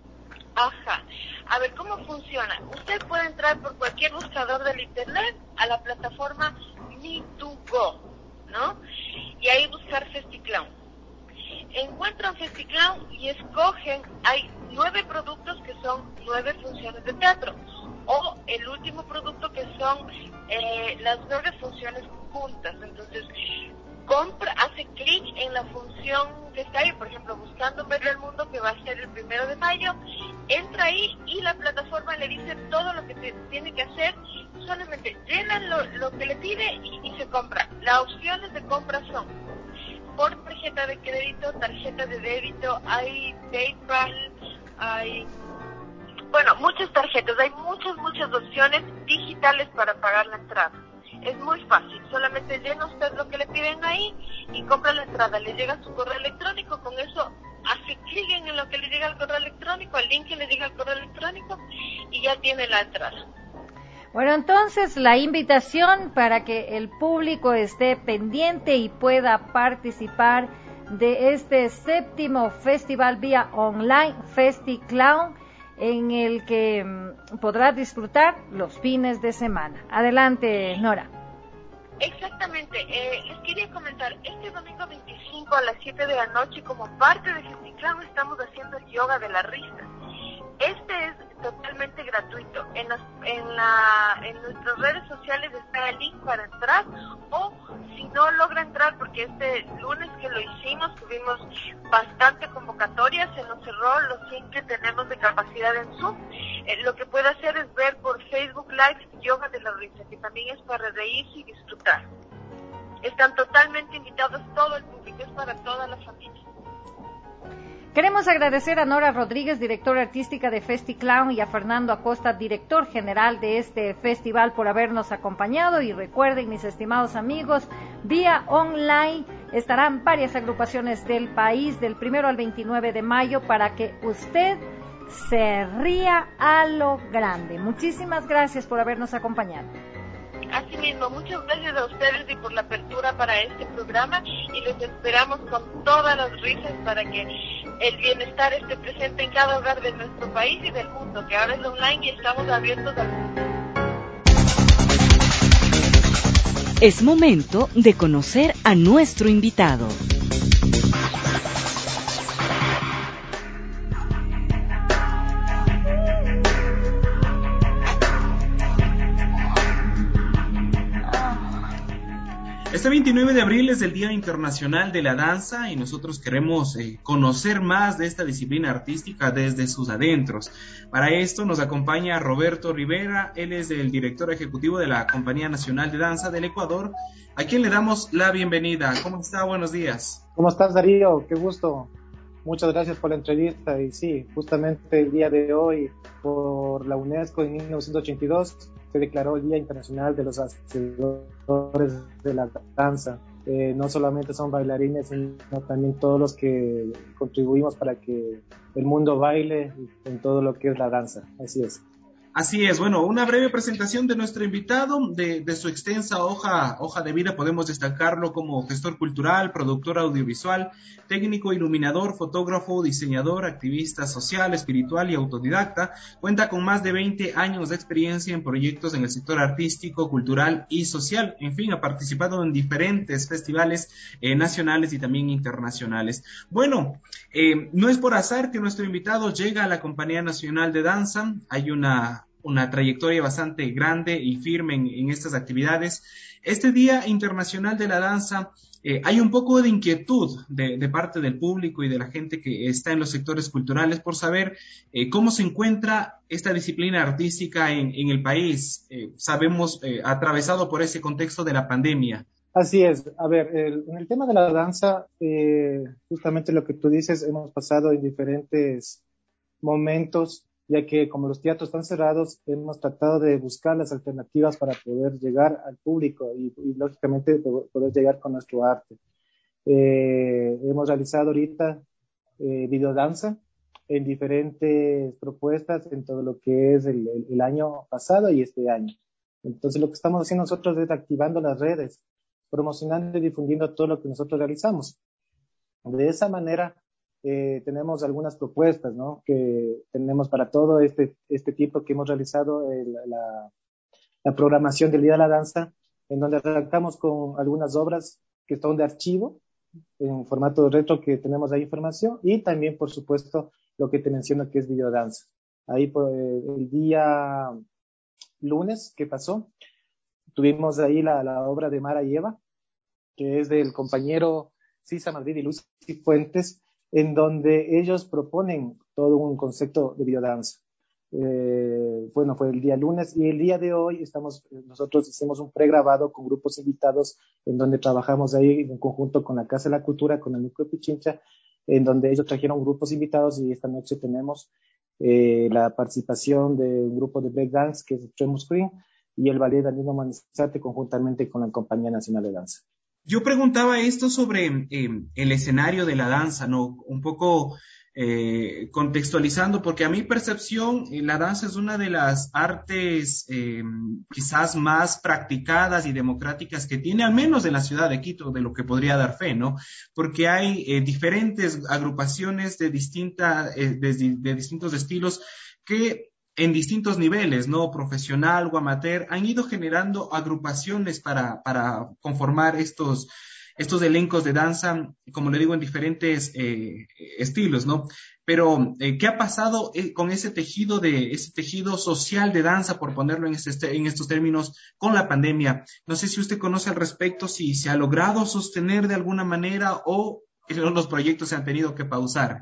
Ajá. A ver, ¿cómo funciona? Usted puede entrar por cualquier buscador del internet a la plataforma Me2Go, ¿no? Y ahí buscar FestiClown. Encuentran FestiClown y escogen, hay 9 productos que son 9 funciones de teatro, o el último producto que son las 9 funciones juntas. Entonces, hace clic en la función que está ahí, por ejemplo, Buscando Ver el Mundo, que va a ser el 1 de mayo, entra ahí y la plataforma le dice todo lo que tiene que hacer, solamente llena lo que le pide y se compra. Las opciones de compra son por tarjeta de crédito, tarjeta de débito, hay PayPal, hay, bueno, muchas tarjetas, hay muchas opciones digitales para pagar la entrada. Es muy fácil, solamente llena usted lo que le piden ahí y compra la entrada. Le llega su correo electrónico, con eso hace clic en lo que le llega al correo electrónico, al link que le llega al correo electrónico y ya tiene la entrada. Bueno, entonces la invitación para que el público esté pendiente y pueda participar de este 7º festival vía online, FestiClown, en el que podrá disfrutar los fines de semana. Adelante, Nora. Exactamente, les quería comentar, este domingo 25 a las 7 de la noche, como parte de FestiClown, estamos haciendo el yoga de la risa. Este es totalmente gratuito. En nuestras redes sociales está el link para entrar, o si no logra entrar, porque este lunes que lo hicimos tuvimos bastante convocatoria, se nos cerró los 100 que tenemos de capacidad en Zoom. Lo que puede hacer es ver por Facebook Live Yoga de la Risa, que también es para reírse y disfrutar. Están totalmente invitados todo el público, es para toda la familia. Queremos agradecer a Nora Rodríguez, directora artística de FestiClown, y a Fernando Acosta, director general de este festival, por habernos acompañado. Y recuerden, mis estimados amigos, vía online estarán varias agrupaciones del país del 1 al 29 de mayo para que usted se ría a lo grande. Muchísimas gracias por habernos acompañado. Asimismo, muchas gracias a ustedes y por la apertura para este programa, y los esperamos con todas las risas para que el bienestar esté presente en cada hogar de nuestro país y del mundo, que ahora es online y estamos abiertos al mundo. Es momento de conocer a nuestro invitado. Este 29 de abril es el Día Internacional de la Danza y nosotros queremos conocer más de esta disciplina artística desde sus adentros. Para esto nos acompaña Roberto Rivera, él es el director ejecutivo de la Compañía Nacional de Danza del Ecuador, a quien le damos la bienvenida. ¿Cómo está? Buenos días. ¿Cómo estás, Darío? Qué gusto. Muchas gracias por la entrevista. Y sí, justamente el día de hoy, por la UNESCO en 1982, se declaró el Día Internacional de los Hacedores de la Danza. No solamente son bailarines, sino también todos los que contribuimos para que el mundo baile en todo lo que es la danza. Así es. Así es, bueno, una breve presentación de nuestro invitado, de su extensa hoja de vida. Podemos destacarlo como gestor cultural, productor audiovisual, técnico iluminador, fotógrafo, diseñador, activista social, espiritual y autodidacta. Cuenta con más de 20 años de experiencia en proyectos en el sector artístico, cultural y social. En fin, ha participado en diferentes festivales nacionales y también internacionales. Bueno, no es por azar que nuestro invitado llega a la Compañía Nacional de Danza. Hay una trayectoria bastante grande y firme en estas actividades. Este Día Internacional de la Danza, hay un poco de inquietud de parte del público y de la gente que está en los sectores culturales por saber cómo se encuentra esta disciplina artística en el país. Sabemos, atravesado por ese contexto de la pandemia. Así es. A ver, en el tema de la danza, justamente lo que tú dices, hemos pasado en diferentes momentos, ya que como los teatros están cerrados, hemos tratado de buscar las alternativas para poder llegar al público y lógicamente poder llegar con nuestro arte. Hemos realizado ahorita videodanza en diferentes propuestas en todo lo que es el año pasado y este año. Entonces lo que estamos haciendo nosotros es activando las redes, promocionando y difundiendo todo lo que nosotros realizamos. De esa manera tenemos algunas propuestas, ¿no? Que tenemos para todo este tipo que hemos realizado, la programación del Día de la Danza, en donde arrancamos con algunas obras que son de archivo, en formato retro, que tenemos ahí información, y también, por supuesto, lo que te menciono que es videodanza. Ahí el día lunes que pasó, tuvimos ahí la obra de Mara y Eva, que es del compañero Cisa Madrid y Lucy Fuentes, en donde ellos proponen todo un concepto de videodanza. Bueno, fue el día lunes, y el día de hoy nosotros hicimos un pregrabado con grupos invitados, en donde trabajamos ahí en conjunto con la Casa de la Cultura, con el Núcleo Pichincha, en donde ellos trajeron grupos invitados, y esta noche tenemos la participación de un grupo de breakdance que es Tremor Screen, y el ballet Danilo Manizate conjuntamente con la Compañía Nacional de Danza. Yo preguntaba esto sobre el escenario de la danza, ¿no? Un poco contextualizando, porque a mi percepción la danza es una de las artes quizás más practicadas y democráticas que tiene, al menos en la ciudad de Quito, de lo que podría dar fe, ¿no? Porque hay diferentes agrupaciones de distintos estilos que en distintos niveles, ¿no? Profesional o amateur, han ido generando agrupaciones para conformar estos elencos de danza, como le digo, en diferentes estilos, ¿no? Pero, ¿qué ha pasado con ese tejido social de danza, por ponerlo en estos términos, con la pandemia? No sé si usted conoce al respecto, si se ha logrado sostener de alguna manera o los proyectos se han tenido que pausar.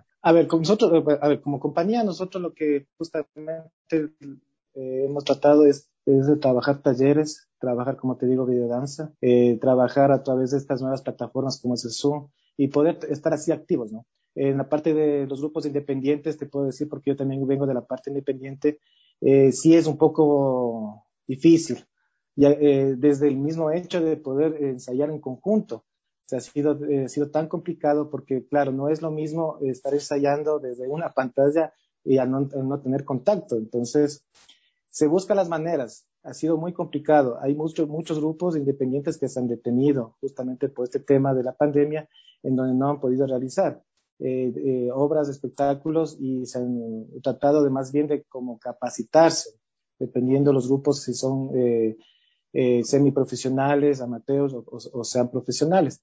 Como compañía, nosotros lo que justamente hemos tratado es de trabajar talleres, trabajar, como te digo, videodanza, trabajar a través de estas nuevas plataformas como es el Zoom, y poder estar así activos, ¿no? En la parte de los grupos independientes, te puedo decir, porque yo también vengo de la parte independiente, sí es un poco difícil, desde el mismo hecho de poder ensayar en conjunto. O sea, ha sido tan complicado porque, claro, no es lo mismo estar ensayando desde una pantalla y a no tener contacto. Entonces, se buscan las maneras. Ha sido muy complicado. Hay muchos grupos independientes que se han detenido justamente por este tema de la pandemia, en donde no han podido realizar obras, espectáculos, y se han tratado de más bien de como capacitarse, dependiendo de los grupos si son semiprofesionales, amateurs o sean profesionales.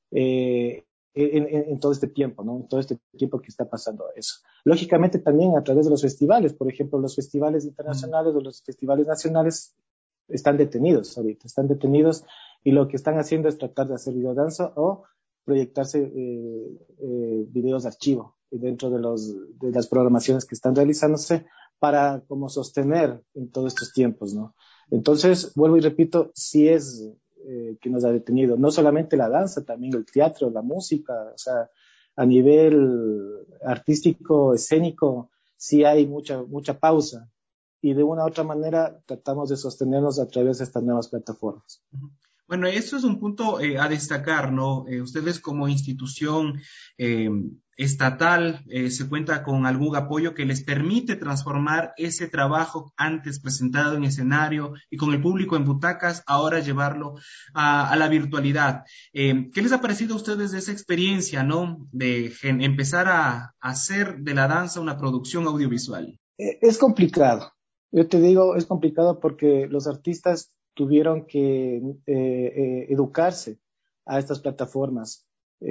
En todo este tiempo, ¿no? En todo este tiempo que está pasando eso. Lógicamente también a través de los festivales, por ejemplo, los festivales internacionales o los festivales nacionales están detenidos ahorita, y lo que están haciendo es tratar de hacer videodanza o proyectarse videos de archivo dentro de las programaciones que están realizándose para como sostener en todos estos tiempos, ¿no? Entonces, vuelvo y repito, sí es que nos ha detenido, no solamente la danza, también el teatro, la música, o sea, a nivel artístico, escénico, sí hay mucha pausa, y de una u otra manera tratamos de sostenernos a través de estas nuevas plataformas. Bueno, eso es un punto a destacar, ¿no? Ustedes como institución estatal se cuenta con algún apoyo que les permite transformar ese trabajo antes presentado en escenario y con el público en butacas, ahora llevarlo a la virtualidad. ¿Qué les ha parecido a ustedes de esa experiencia, ¿no? De empezar a hacer de la danza una producción audiovisual. Es complicado. Yo te digo, es complicado porque los artistas tuvieron que educarse a estas plataformas.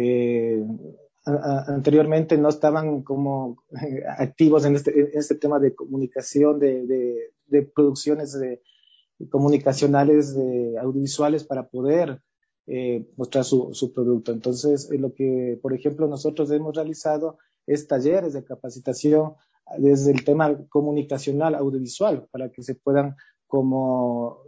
Anteriormente no estaban como activos en este tema de comunicación, de producciones comunicacionales, audiovisuales, para poder mostrar su producto. Entonces, lo que, por ejemplo, nosotros hemos realizado es talleres de capacitación desde el tema comunicacional audiovisual, para que se puedan como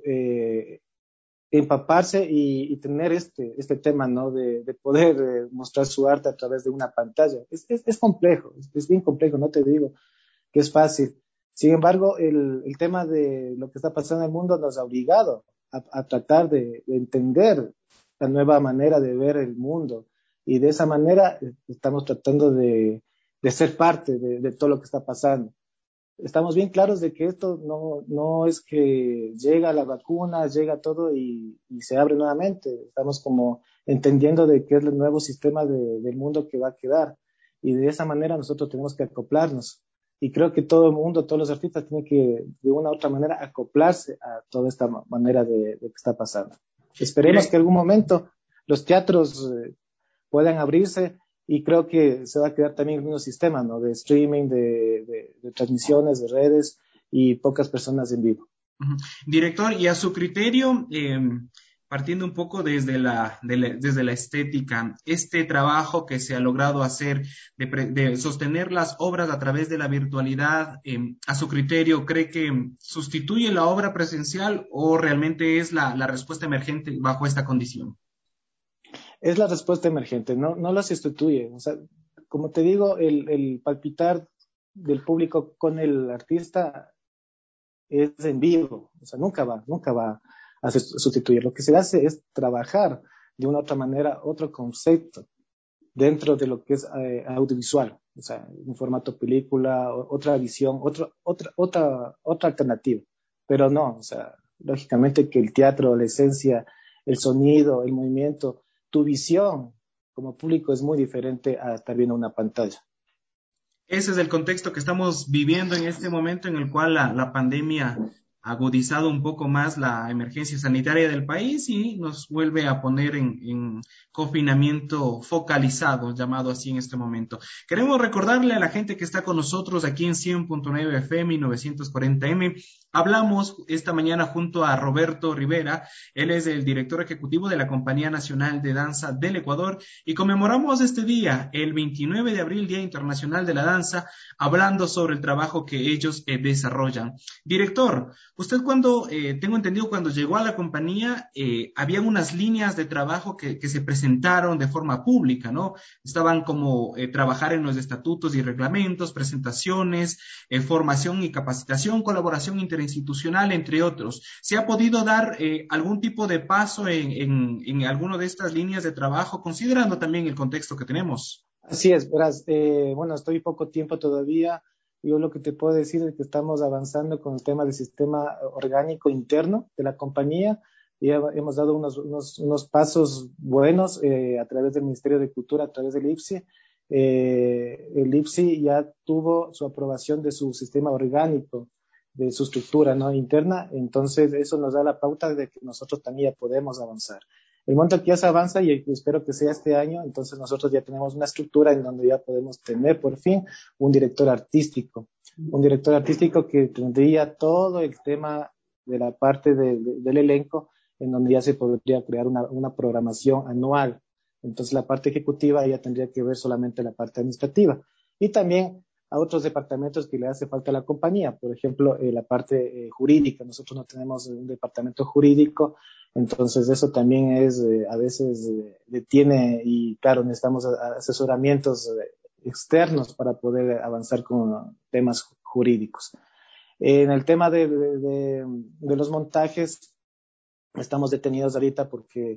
empaparse y tener este tema, ¿no? De poder mostrar su arte a través de una pantalla. Es complejo, es bien complejo, no te digo que es fácil. Sin embargo, el tema de lo que está pasando en el mundo nos ha obligado a tratar de entender la nueva manera de ver el mundo, Y de esa manera estamos tratando de ser parte de todo lo que está pasando. Estamos bien claros de que esto no es que llega la vacuna, llega todo y se abre nuevamente. Estamos como entendiendo de que es el nuevo sistema del mundo que va a quedar. Y de esa manera nosotros tenemos que acoplarnos. Y creo que todo el mundo, todos los artistas tienen que de una u otra manera acoplarse a toda esta manera de que está pasando. Esperemos que en algún momento los teatros puedan abrirse. Y creo que se va a quedar también el mismo sistema, ¿no? De streaming, de transmisiones, de redes y pocas personas en vivo. Director, y a su criterio, partiendo un poco desde la estética, este trabajo que se ha logrado hacer de sostener las obras a través de la virtualidad, a su criterio, ¿cree que sustituye la obra presencial o realmente es la respuesta emergente bajo esta condición? Es la respuesta emergente, no la sustituye. O sea, como te digo, el palpitar del público con el artista es en vivo. O sea, nunca va a sustituir. Lo que se hace es trabajar de una u otra manera otro concepto dentro de lo que es audiovisual. O sea, un formato película, otra visión, otra alternativa. Pero no, o sea, lógicamente que el teatro, la esencia, el sonido, el movimiento, tu visión como público es muy diferente a estar viendo una pantalla. Ese es el contexto que estamos viviendo en este momento en el cual la pandemia ha agudizado un poco más la emergencia sanitaria del país y nos vuelve a poner en confinamiento focalizado, llamado así en este momento. Queremos recordarle a la gente que está con nosotros aquí en 100.9 FM y 940M. Hablamos esta mañana junto a Roberto Rivera, él es el director ejecutivo de la Compañía Nacional de Danza del Ecuador y conmemoramos este día, el 29 de abril, Día Internacional de la Danza, hablando sobre el trabajo que ellos desarrollan. Director, usted tengo entendido, cuando llegó a la compañía, habían unas líneas de trabajo que se presentaron de forma pública, ¿no? Estaban como trabajar en los estatutos y reglamentos, presentaciones, formación y capacitación, colaboración interinstitucional, entre otros. ¿Se ha podido dar algún tipo de paso en alguna de estas líneas de trabajo, considerando también el contexto que tenemos? Así es, verás, bueno, estoy poco tiempo todavía. Yo lo que te puedo decir es que estamos avanzando con el tema del sistema orgánico interno de la compañía. Ya hemos dado unos pasos buenos a través del Ministerio de Cultura, a través del IPSI. El IPSI ya tuvo su aprobación de su sistema orgánico, de su estructura, ¿no?, interna. Entonces, eso nos da la pauta de que nosotros también ya podemos avanzar. El monto que ya se avanza, y espero que sea este año, entonces nosotros ya tenemos una estructura en donde ya podemos tener por fin un director artístico que tendría todo el tema de la parte del elenco, en donde ya se podría crear una programación anual. Entonces la parte ejecutiva ya tendría que ver solamente la parte administrativa. Y también a otros departamentos que le hace falta a la compañía, por ejemplo, la parte jurídica. Nosotros no tenemos un departamento jurídico, entonces eso también a veces detiene, y claro, necesitamos asesoramientos externos para poder avanzar con temas jurídicos. En el tema de los montajes, estamos detenidos ahorita porque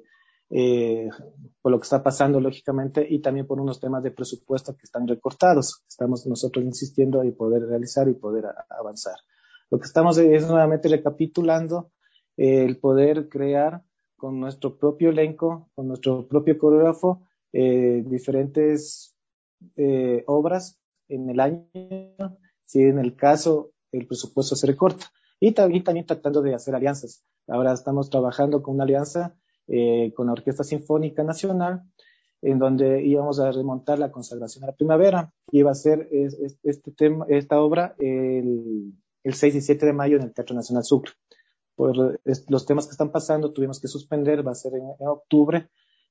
por lo que está pasando, lógicamente, y también por unos temas de presupuesto que están recortados. Estamos nosotros insistiendo en poder realizar y poder avanzar. Lo que estamos es nuevamente recapitulando el poder crear con nuestro propio elenco, con nuestro propio coreógrafo, diferentes obras en el año, si en el caso el presupuesto se recorta. Y también tratando de hacer alianzas. Ahora estamos trabajando con una alianza con la Orquesta Sinfónica Nacional, en donde íbamos a remontar la consagración a la primavera. Iba a ser esta obra el 6 y 7 de mayo en el Teatro Nacional Sucre. Por los temas que están pasando, tuvimos que suspender, va a ser en octubre,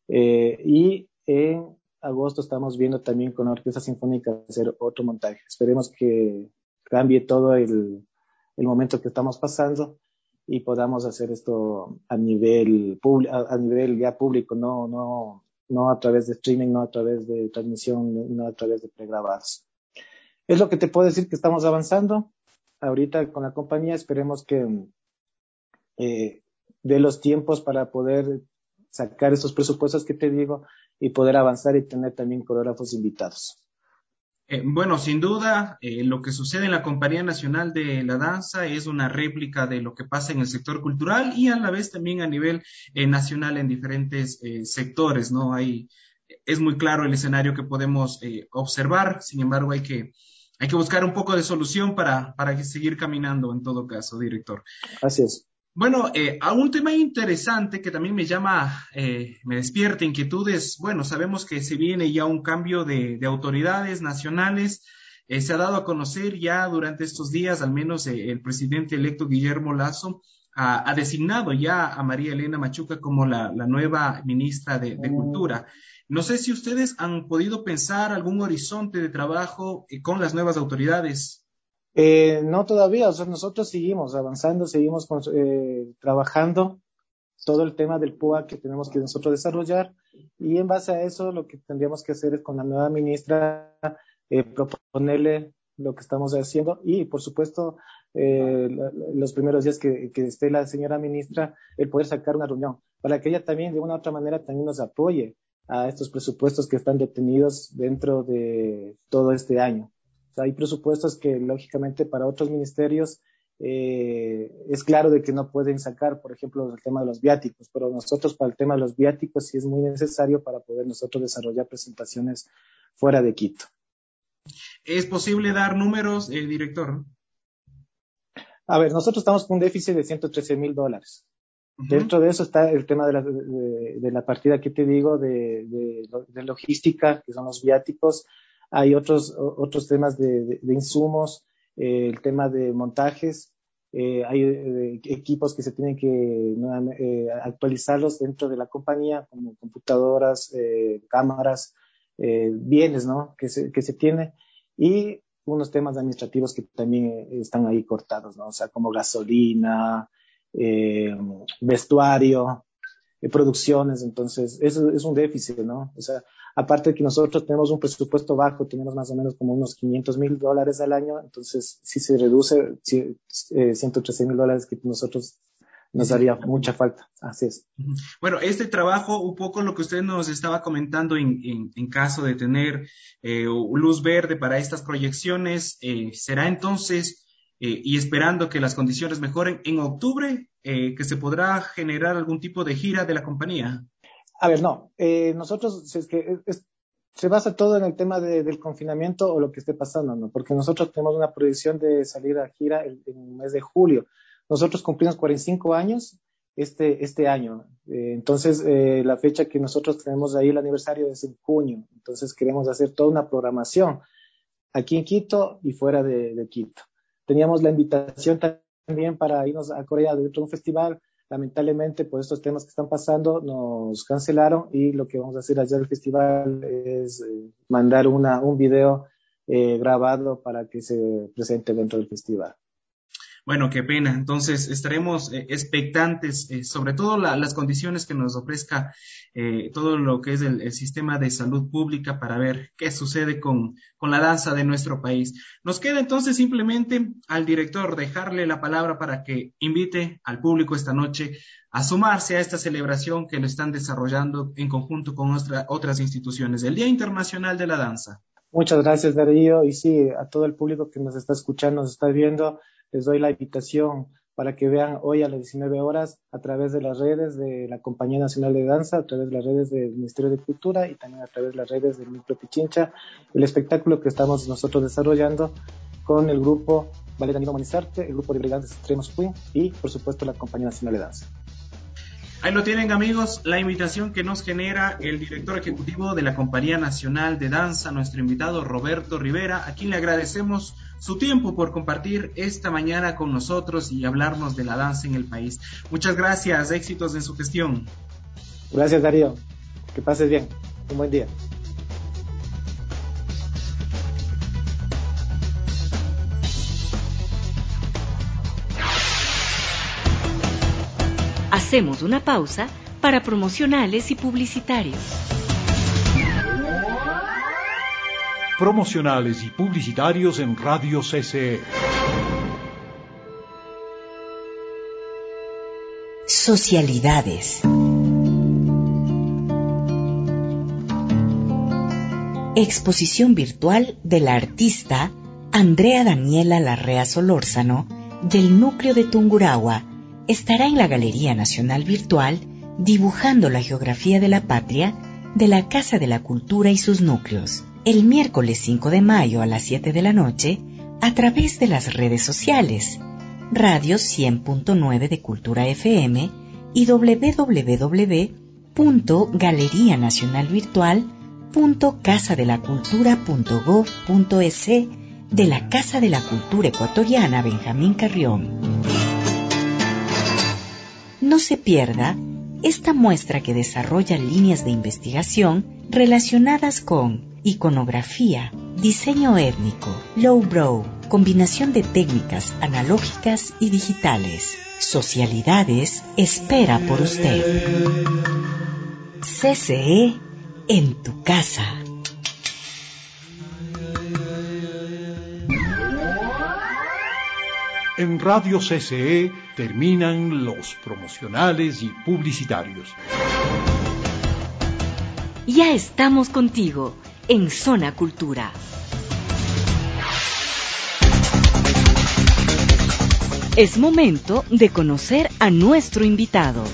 y en agosto estamos viendo también con la Orquesta Sinfónica hacer otro montaje. Esperemos que cambie todo el momento que estamos pasando y podamos hacer esto a nivel ya público, no a través de streaming, no a través de transmisión, no a través de pregrabados. Es lo que te puedo decir, que estamos avanzando ahorita con la compañía. Esperemos que de los tiempos para poder sacar esos presupuestos que te digo y poder avanzar y tener también coreógrafos invitados. Bueno, sin duda, lo que sucede en la Compañía Nacional de la Danza es una réplica de lo que pasa en el sector cultural y a la vez también a nivel nacional en diferentes sectores, ¿no? Es muy claro el escenario que podemos observar, sin embargo, hay que buscar un poco de solución para seguir caminando en todo caso, director. Así es. Bueno, a un tema interesante que también me despierta inquietudes. Bueno, sabemos que se viene ya un cambio de autoridades nacionales. Se ha dado a conocer ya durante estos días, al menos el presidente electo Guillermo Lasso ha designado ya a María Elena Machuca como la nueva ministra de Cultura. No sé si ustedes han podido pensar algún horizonte de trabajo con las nuevas autoridades. No todavía, o sea, nosotros seguimos avanzando, seguimos trabajando todo el tema del PUA que tenemos que nosotros desarrollar, y en base a eso lo que tendríamos que hacer es con la nueva ministra proponerle lo que estamos haciendo y por supuesto los primeros días que esté la señora ministra, el poder sacar una reunión para que ella también de una u otra manera también nos apoye a estos presupuestos que están detenidos dentro de todo este año. O sea, hay presupuestos que lógicamente para otros ministerios es claro de que no pueden sacar, por ejemplo, el tema de los viáticos, pero nosotros para el tema de los viáticos sí es muy necesario para poder nosotros desarrollar presentaciones fuera de Quito. ¿Es posible dar números, director? A ver, nosotros estamos con un déficit de $113,000. Uh-huh. Dentro de eso está el tema de la partida que te digo de logística, que son los viáticos. Hay otros temas de insumos, el tema de montajes, hay equipos que se tienen que actualizarlos dentro de la compañía, como computadoras, cámaras, bienes, ¿no? que se tiene, y unos temas administrativos que también están ahí cortados, ¿no? O sea, como gasolina, vestuario, producciones. Entonces eso es un déficit, ¿no? O sea, aparte de que nosotros tenemos un presupuesto bajo, tenemos más o menos como unos $500,000 al año, entonces si se reduce $113,000 que nosotros nos haría mucha falta. Así es. Bueno, este trabajo, un poco lo que usted nos estaba comentando en caso de tener luz verde para estas proyecciones, será entonces, y esperando que las condiciones mejoren, en octubre que se podrá generar algún tipo de gira de la compañía. A ver, no, nosotros se basa todo en el tema del confinamiento o lo que esté pasando, ¿no? Porque nosotros tenemos una proyección de salir a gira en el mes de julio. Nosotros cumplimos 45 años este año. Entonces, la fecha que nosotros tenemos ahí, el aniversario, es en junio. Entonces, queremos hacer toda una programación aquí en Quito y fuera de Quito. Teníamos la invitación también para irnos a Corea dentro de un festival. Lamentablemente, por estos temas que están pasando, nos cancelaron, y lo que vamos a hacer allá del festival es mandar un video grabado para que se presente dentro del festival. Bueno, qué pena. Entonces estaremos expectantes, sobre todo las condiciones que nos ofrezca todo lo que es el sistema de salud pública, para ver qué sucede con la danza de nuestro país. Nos queda entonces simplemente al director dejarle la palabra para que invite al público esta noche a sumarse a esta celebración que lo están desarrollando en conjunto con otras instituciones, el Día Internacional de la Danza. Muchas gracias, Darío, y sí, a todo el público que nos está escuchando, nos está viendo, les doy la invitación para que vean hoy a las 19 horas a través de las redes de la Compañía Nacional de Danza, a través de las redes del Ministerio de Cultura y también a través de las redes del Núcleo Pichincha, el espectáculo que estamos nosotros desarrollando con el grupo Ballet Danilo Manizarte, el grupo de Brigantes Extremos Queen y, por supuesto, la Compañía Nacional de Danza. Ahí lo tienen, amigos, la invitación que nos genera el director ejecutivo de la Compañía Nacional de Danza, nuestro invitado Roberto Rivera, a quien le agradecemos su tiempo por compartir esta mañana con nosotros y hablarnos de la danza en el país. Muchas gracias, éxitos en su gestión. Gracias, Darío. Que pases bien. Un buen día. Hacemos una pausa para promocionales y publicitarios. Promocionales y publicitarios en Radio CCE. Socialidades. exposición virtual de la artista Andrea Daniela Larrea Solórzano del núcleo de Tungurahua, estará en la Galería Nacional Virtual dibujando la geografía de la patria de la Casa de la Cultura y sus núcleos, el miércoles 5 de mayo a las 7 de la noche, a través de las redes sociales, Radio 100.9 de Cultura FM y www.galerianacionalvirtual.casadelacultura.gov.es de la Casa de la Cultura Ecuatoriana Benjamín Carrión. No se pierda esta muestra que desarrolla líneas de investigación relacionadas con iconografía, diseño étnico, lowbrow, combinación de técnicas analógicas y digitales. Socialidades espera por usted. CCE en tu casa. En Radio CCE terminan los promocionales y publicitarios. Ya estamos contigo en Zona Cultura. Es momento de conocer a nuestro invitado.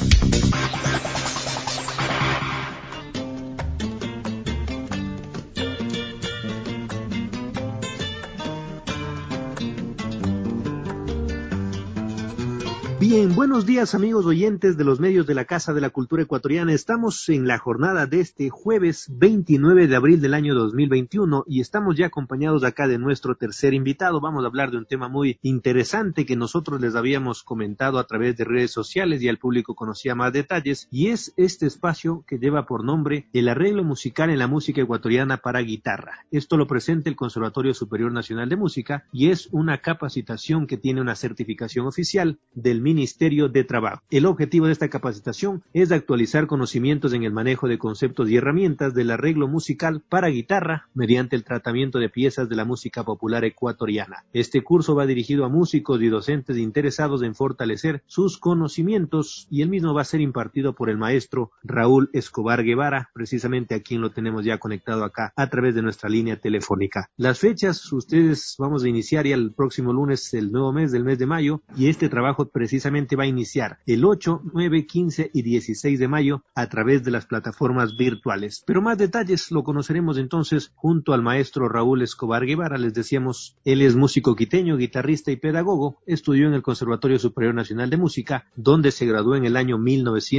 Bien, buenos días amigos oyentes de los medios de la Casa de la Cultura Ecuatoriana. Estamos en la jornada de este jueves 29 de abril del año 2021 y estamos ya acompañados acá de nuestro tercer invitado. Vamos a hablar de un tema muy interesante que nosotros les habíamos comentado a través de redes sociales y al público conocía más detalles, y es este espacio que lleva por nombre el arreglo musical en la música ecuatoriana para guitarra. Esto lo presenta el Conservatorio Superior Nacional de Música y es una capacitación que tiene una certificación oficial del Ministerio de Trabajo. El objetivo de esta capacitación es actualizar conocimientos en el manejo de conceptos y herramientas del arreglo musical para guitarra mediante el tratamiento de piezas de la música popular ecuatoriana. Este curso va dirigido a músicos y docentes interesados en fortalecer sus conocimientos y el mismo va a ser impartido por el maestro Raúl Escobar Guevara, precisamente a quien lo tenemos ya conectado acá a través de nuestra línea telefónica. Las fechas, ustedes vamos a iniciar ya el próximo lunes, el nuevo mes del mes de mayo, y este trabajo precisamente va a iniciar el 8, 9, 15 y 16 de mayo a través de las plataformas virtuales. Pero más detalles lo conoceremos entonces junto al maestro Raúl Escobar Guevara. Les decíamos, él es músico quiteño, guitarrista y pedagogo. Estudió en el Conservatorio Superior Nacional de Música, donde se graduó en el año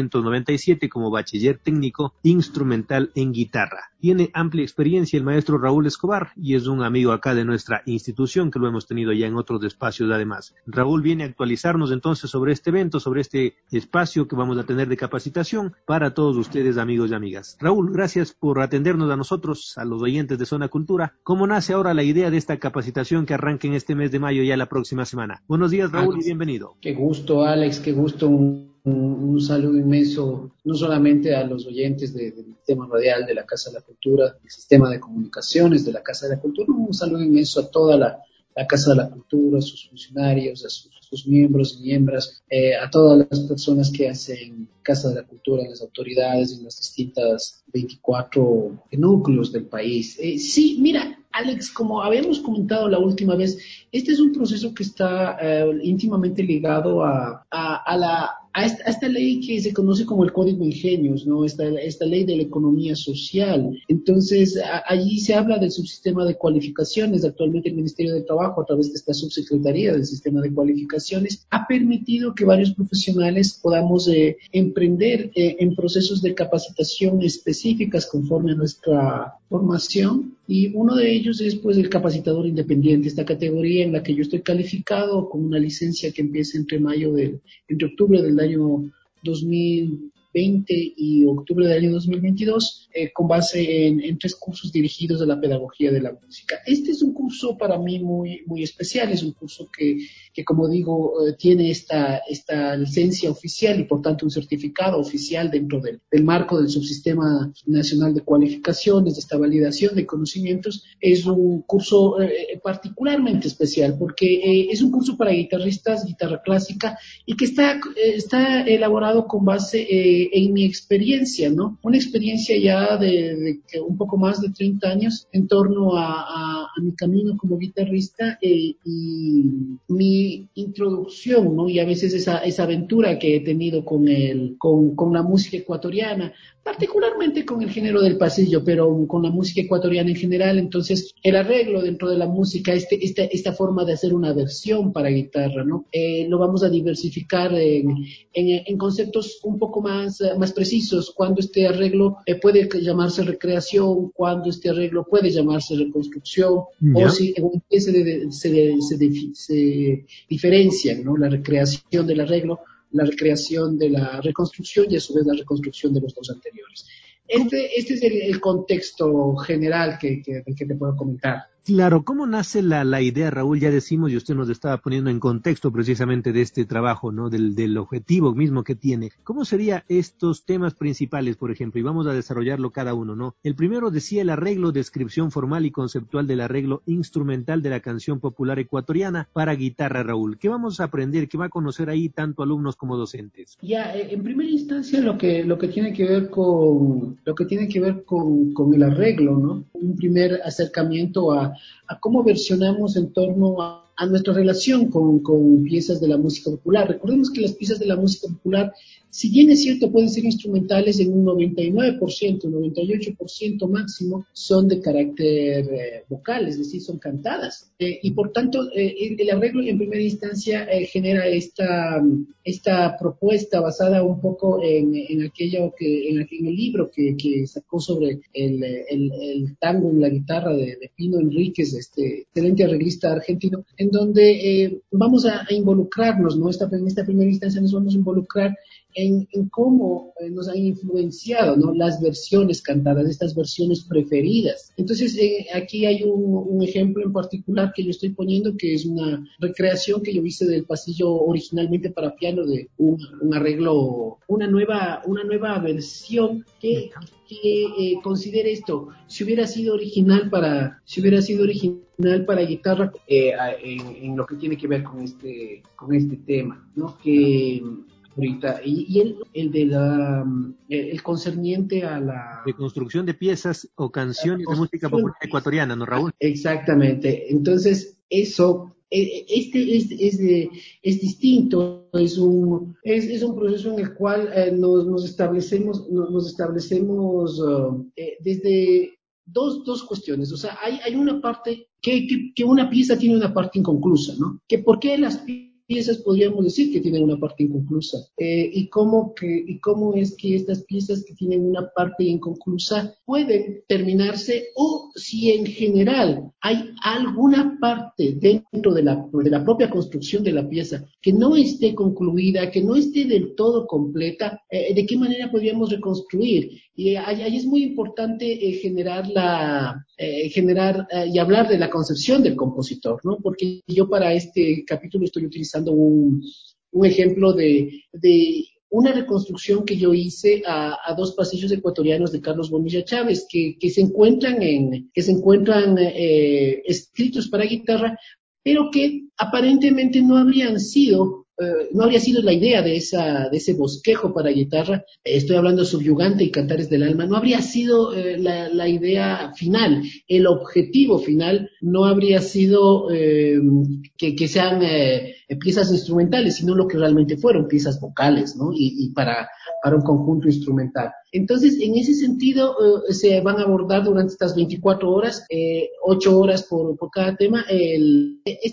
1997 como bachiller técnico instrumental en guitarra. Tiene amplia experiencia el maestro Raúl Escobar y es un amigo acá de nuestra institución que lo hemos tenido ya en otros espacios además. Raúl viene a actualizarnos entonces sobre este evento, sobre este espacio que vamos a tener de capacitación para todos ustedes, amigos y amigas. Raúl, gracias por atendernos a nosotros, a los oyentes de Zona Cultura. ¿Cómo nace ahora la idea de esta capacitación que arranca en este mes de mayo ya la próxima semana? Buenos días, Raúl, y bienvenido. Qué gusto, Alex, qué gusto. Un saludo inmenso, no solamente a los oyentes del sistema radial de la Casa de la Cultura, el sistema de comunicaciones de la Casa de la Cultura, un saludo inmenso a toda la Casa de la Cultura, a sus funcionarios, a sus miembros y miembros, a todas las personas que hacen Casa de la Cultura, las autoridades en las distintas 24 núcleos del país. Sí, mira, Alex, como habíamos comentado la última vez, este es un proceso que está íntimamente ligado a esta ley que se conoce como el Código Ingenios, ¿no? Esta ley de la economía social. Entonces, allí se habla del subsistema de cualificaciones. Actualmente el Ministerio de Trabajo, a través de esta subsecretaría del sistema de cualificaciones, ha permitido que varios profesionales podamos emprender en procesos de capacitación específicas conforme a nuestra formación. Y uno de ellos es pues el capacitador independiente, esta categoría en la que yo estoy calificado con una licencia que empieza entre octubre del año 2020 y octubre del año 2022, con base en 3 cursos dirigidos a la pedagogía de la música. Este es un curso para mí muy, muy especial, es un curso que como digo, tiene esta licencia oficial y por tanto un certificado oficial dentro del marco del Subsistema Nacional de Cualificaciones, de esta validación de conocimientos. Es un curso particularmente especial porque es un curso para guitarristas, guitarra clásica, y que está elaborado con base en mi experiencia, ¿no? Una experiencia ya de un poco más de 30 años en torno a mi camino como guitarrista y mi introducción, ¿no? Y a veces esa aventura que he tenido con la música ecuatoriana, particularmente con el género del pasillo, pero con la música ecuatoriana en general. Entonces, el arreglo dentro de la música, esta forma de hacer una versión para guitarra, ¿no? Lo vamos a diversificar en conceptos un poco más precisos, cuando este arreglo puede llamarse recreación, cuando este arreglo puede llamarse reconstrucción, o si en qué se diferencian, ¿no? La recreación del arreglo, la recreación de la reconstrucción y a su vez la reconstrucción de los dos anteriores. Este es el contexto general del que te puedo comentar. Claro, ¿cómo nace la idea, Raúl? Ya decimos, y usted nos estaba poniendo en contexto precisamente de este trabajo, ¿no? Del objetivo mismo que tiene. ¿Cómo serían estos temas principales, por ejemplo? Y vamos a desarrollarlo cada uno, ¿no? El primero decía el arreglo, descripción formal y conceptual del arreglo instrumental de la canción popular ecuatoriana para guitarra, Raúl. ¿Qué vamos a aprender? ¿Qué va a conocer ahí tanto alumnos como docentes? Ya, en primera instancia lo que tiene que ver con el arreglo, ¿no? Un primer acercamiento a cómo versionamos en torno a nuestra relación con piezas de la música popular. Recordemos que las piezas de la música popular, si bien es cierto, pueden ser instrumentales en un 99%, un 98% máximo, son de carácter vocal, es decir, son cantadas. Y por tanto, el arreglo en primera instancia genera esta propuesta basada un poco en el libro que sacó sobre el tango en la guitarra de Pino Enríquez, este excelente arreglista argentino, en donde vamos a involucrarnos, ¿no? En esta primera instancia nos vamos a involucrar en cómo nos han influenciado, ¿no? Las versiones cantadas, estas versiones preferidas. Entonces, aquí hay un ejemplo en particular que yo estoy poniendo, que es una recreación que yo hice del pasillo originalmente para piano de un arreglo, una nueva versión que considere esto, si hubiera sido original para guitarra, en lo que tiene que ver con este tema, ¿no? Que ahorita, y el concerniente a la reconstrucción de piezas o canciones de música popular ecuatoriana, ¿no, Raúl? Exactamente. Entonces, eso es distinto, es un proceso en el cual nos establecemos desde dos cuestiones. O sea, hay una parte que una pieza tiene una parte inconclusa, ¿no? Que por qué las piezas podríamos decir que tienen una parte inconclusa, y cómo es que estas piezas que tienen una parte inconclusa pueden terminarse, o si en general hay alguna parte dentro de la propia construcción de la pieza que no esté concluida, que no esté del todo completa, de qué manera podríamos reconstruir. Y ahí es muy importante generar y hablar de la concepción del compositor, ¿no? Porque yo para este capítulo estoy utilizando un ejemplo de una reconstrucción que yo hice a dos pasillos ecuatorianos de Carlos Bonilla Chávez, que se encuentran escritos para guitarra, pero que aparentemente no habría sido la idea de ese bosquejo para guitarra. Estoy hablando de Subyugante y Cantares del Alma. No habría sido la idea final, el objetivo final no habría sido que sean piezas instrumentales, sino lo que realmente fueron, piezas vocales, ¿no? Y para un conjunto instrumental. Entonces, en ese sentido, se van a abordar durante estas 24 horas, 8 horas por cada tema,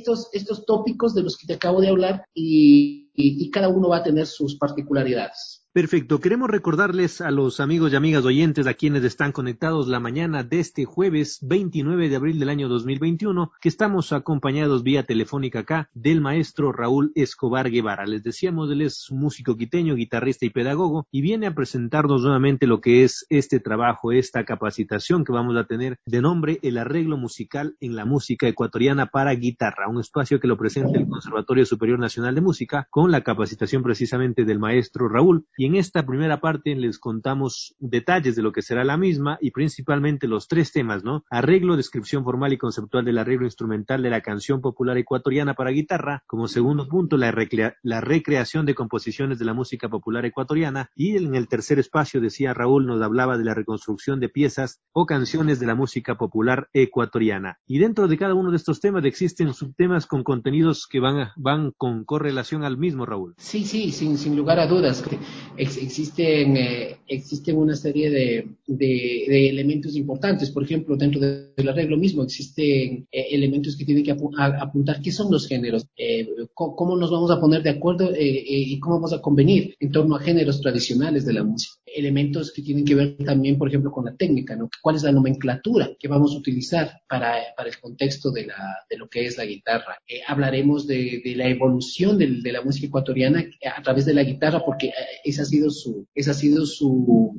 estos tópicos de los que te acabo de hablar, y cada uno va a tener sus particularidades. Perfecto. Queremos recordarles a los amigos y amigas oyentes a quienes están conectados la mañana de este jueves 29 de abril del año 2021 que estamos acompañados vía telefónica acá del maestro Raúl Escobar Guevara. Les decíamos, él es músico quiteño, guitarrista y pedagogo y viene a presentarnos nuevamente lo que es este trabajo, esta capacitación que vamos a tener de nombre El arreglo musical en la música ecuatoriana para guitarra, un espacio que lo presenta el Conservatorio Superior Nacional de Música con la capacitación precisamente del maestro Raúl. Y en esta primera parte les contamos detalles de lo que será la misma y principalmente los 3 temas, ¿no? Arreglo, descripción formal y conceptual del arreglo instrumental de la canción popular ecuatoriana para guitarra. Como segundo punto, la recreación de composiciones de la música popular ecuatoriana. Y en el tercer espacio, decía Raúl, nos hablaba de la reconstrucción de piezas o canciones de la música popular ecuatoriana. Y dentro de cada uno de estos temas existen subtemas con contenidos que van con correlación al mismo, Raúl. Sí, sin lugar a dudas. Existen una serie de elementos importantes. Por ejemplo, dentro del arreglo mismo existen elementos que tienen que apuntar qué son los géneros, cómo nos vamos a poner de acuerdo y cómo vamos a convenir en torno a géneros tradicionales de la música. Elementos que tienen que ver también, por ejemplo, con la técnica, ¿no? ¿Cuál es la nomenclatura que vamos a utilizar para el contexto de lo que es la guitarra? Hablaremos de la evolución de la música ecuatoriana a través de la guitarra, porque esa ha sido su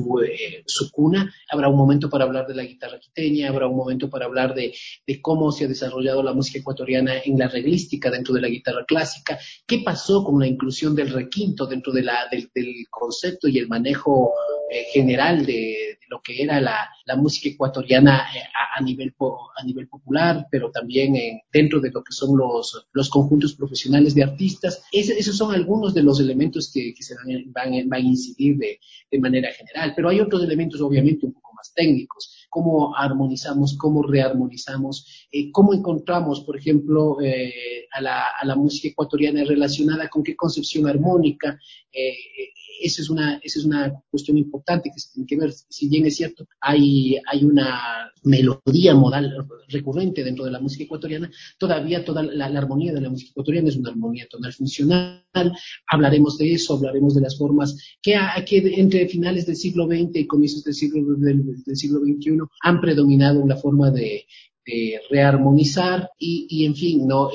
cuna. Habrá un momento para hablar de la guitarra quiteña, habrá un momento para hablar de cómo se ha desarrollado la música ecuatoriana en la arreglística dentro de la guitarra clásica, qué pasó con la inclusión del requinto dentro del concepto y el manejo general de lo que era la música ecuatoriana a nivel popular, pero también dentro de lo que son los conjuntos profesionales de artistas. Esos son algunos de los elementos que se van a incidir de manera general, pero hay otros elementos obviamente un poco más técnicos, cómo armonizamos, cómo rearmonizamos, cómo encontramos, por ejemplo, a la música ecuatoriana relacionada con qué concepción armónica. Esa es una cuestión importante que se tiene que ver. Si bien es cierto, hay una melodía modal recurrente dentro de la música ecuatoriana, todavía toda la armonía de la música ecuatoriana es una armonía tonal funcional. Hablaremos de eso, hablaremos de las formas que entre finales del siglo XX y comienzos del siglo XXI han predominado en la forma de rearmonizar y en fin, ¿no?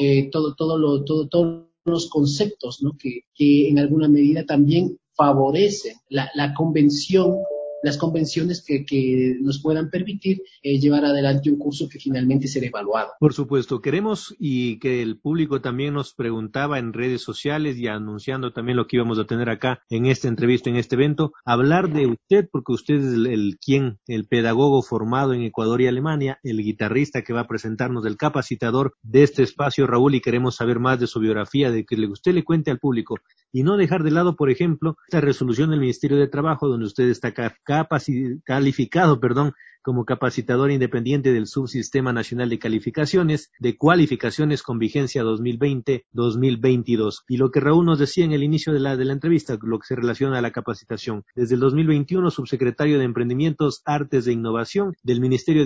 Todos los conceptos, ¿no? que en alguna medida también favorecen la convención, las convenciones que nos puedan permitir llevar adelante un curso que finalmente será evaluado. Por supuesto, queremos y que el público también nos preguntaba en redes sociales y anunciando también lo que íbamos a tener acá en esta entrevista, en este evento, hablar de usted, porque usted es el pedagogo formado en Ecuador y Alemania, el guitarrista que va a presentarnos, el capacitador de este espacio, Raúl, y queremos saber más de su biografía, de que usted le cuente al público y no dejar de lado, por ejemplo, esta resolución del Ministerio de Trabajo donde usted está calificado como capacitador independiente del Subsistema Nacional de Calificaciones, de cualificaciones con vigencia 2020-2022. Y lo que Raúl nos decía en el inicio de la entrevista, lo que se relaciona a la capacitación. Desde el 2021, subsecretario de Emprendimientos, Artes e Innovación del Ministerio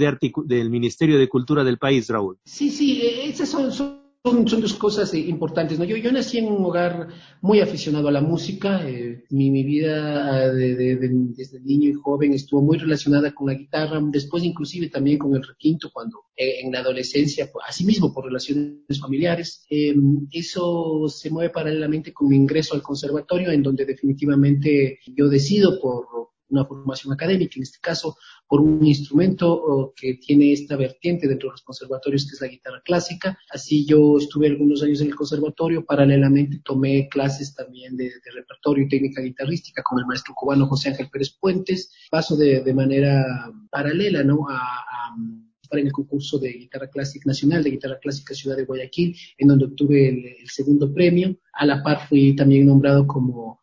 de Cultura del país, Raúl. Sí, esas son dos cosas importantes, ¿no? Yo nací en un hogar muy aficionado a la música. Mi vida desde niño y joven estuvo muy relacionada con la guitarra, después inclusive también con el requinto cuando en la adolescencia, asimismo por relaciones familiares. Eso se mueve paralelamente con mi ingreso al conservatorio, en donde definitivamente yo decido por una formación académica, en este caso por un instrumento que tiene esta vertiente dentro de los conservatorios, que es la guitarra clásica. Así yo estuve algunos años en el conservatorio, paralelamente tomé clases también de repertorio y técnica guitarrística con el maestro cubano José Ángel Pérez Puentes. Paso de manera paralela, ¿no?, para el concurso de guitarra clásica nacional, de guitarra clásica Ciudad de Guayaquil, en donde obtuve el segundo premio. A la par fui también nombrado como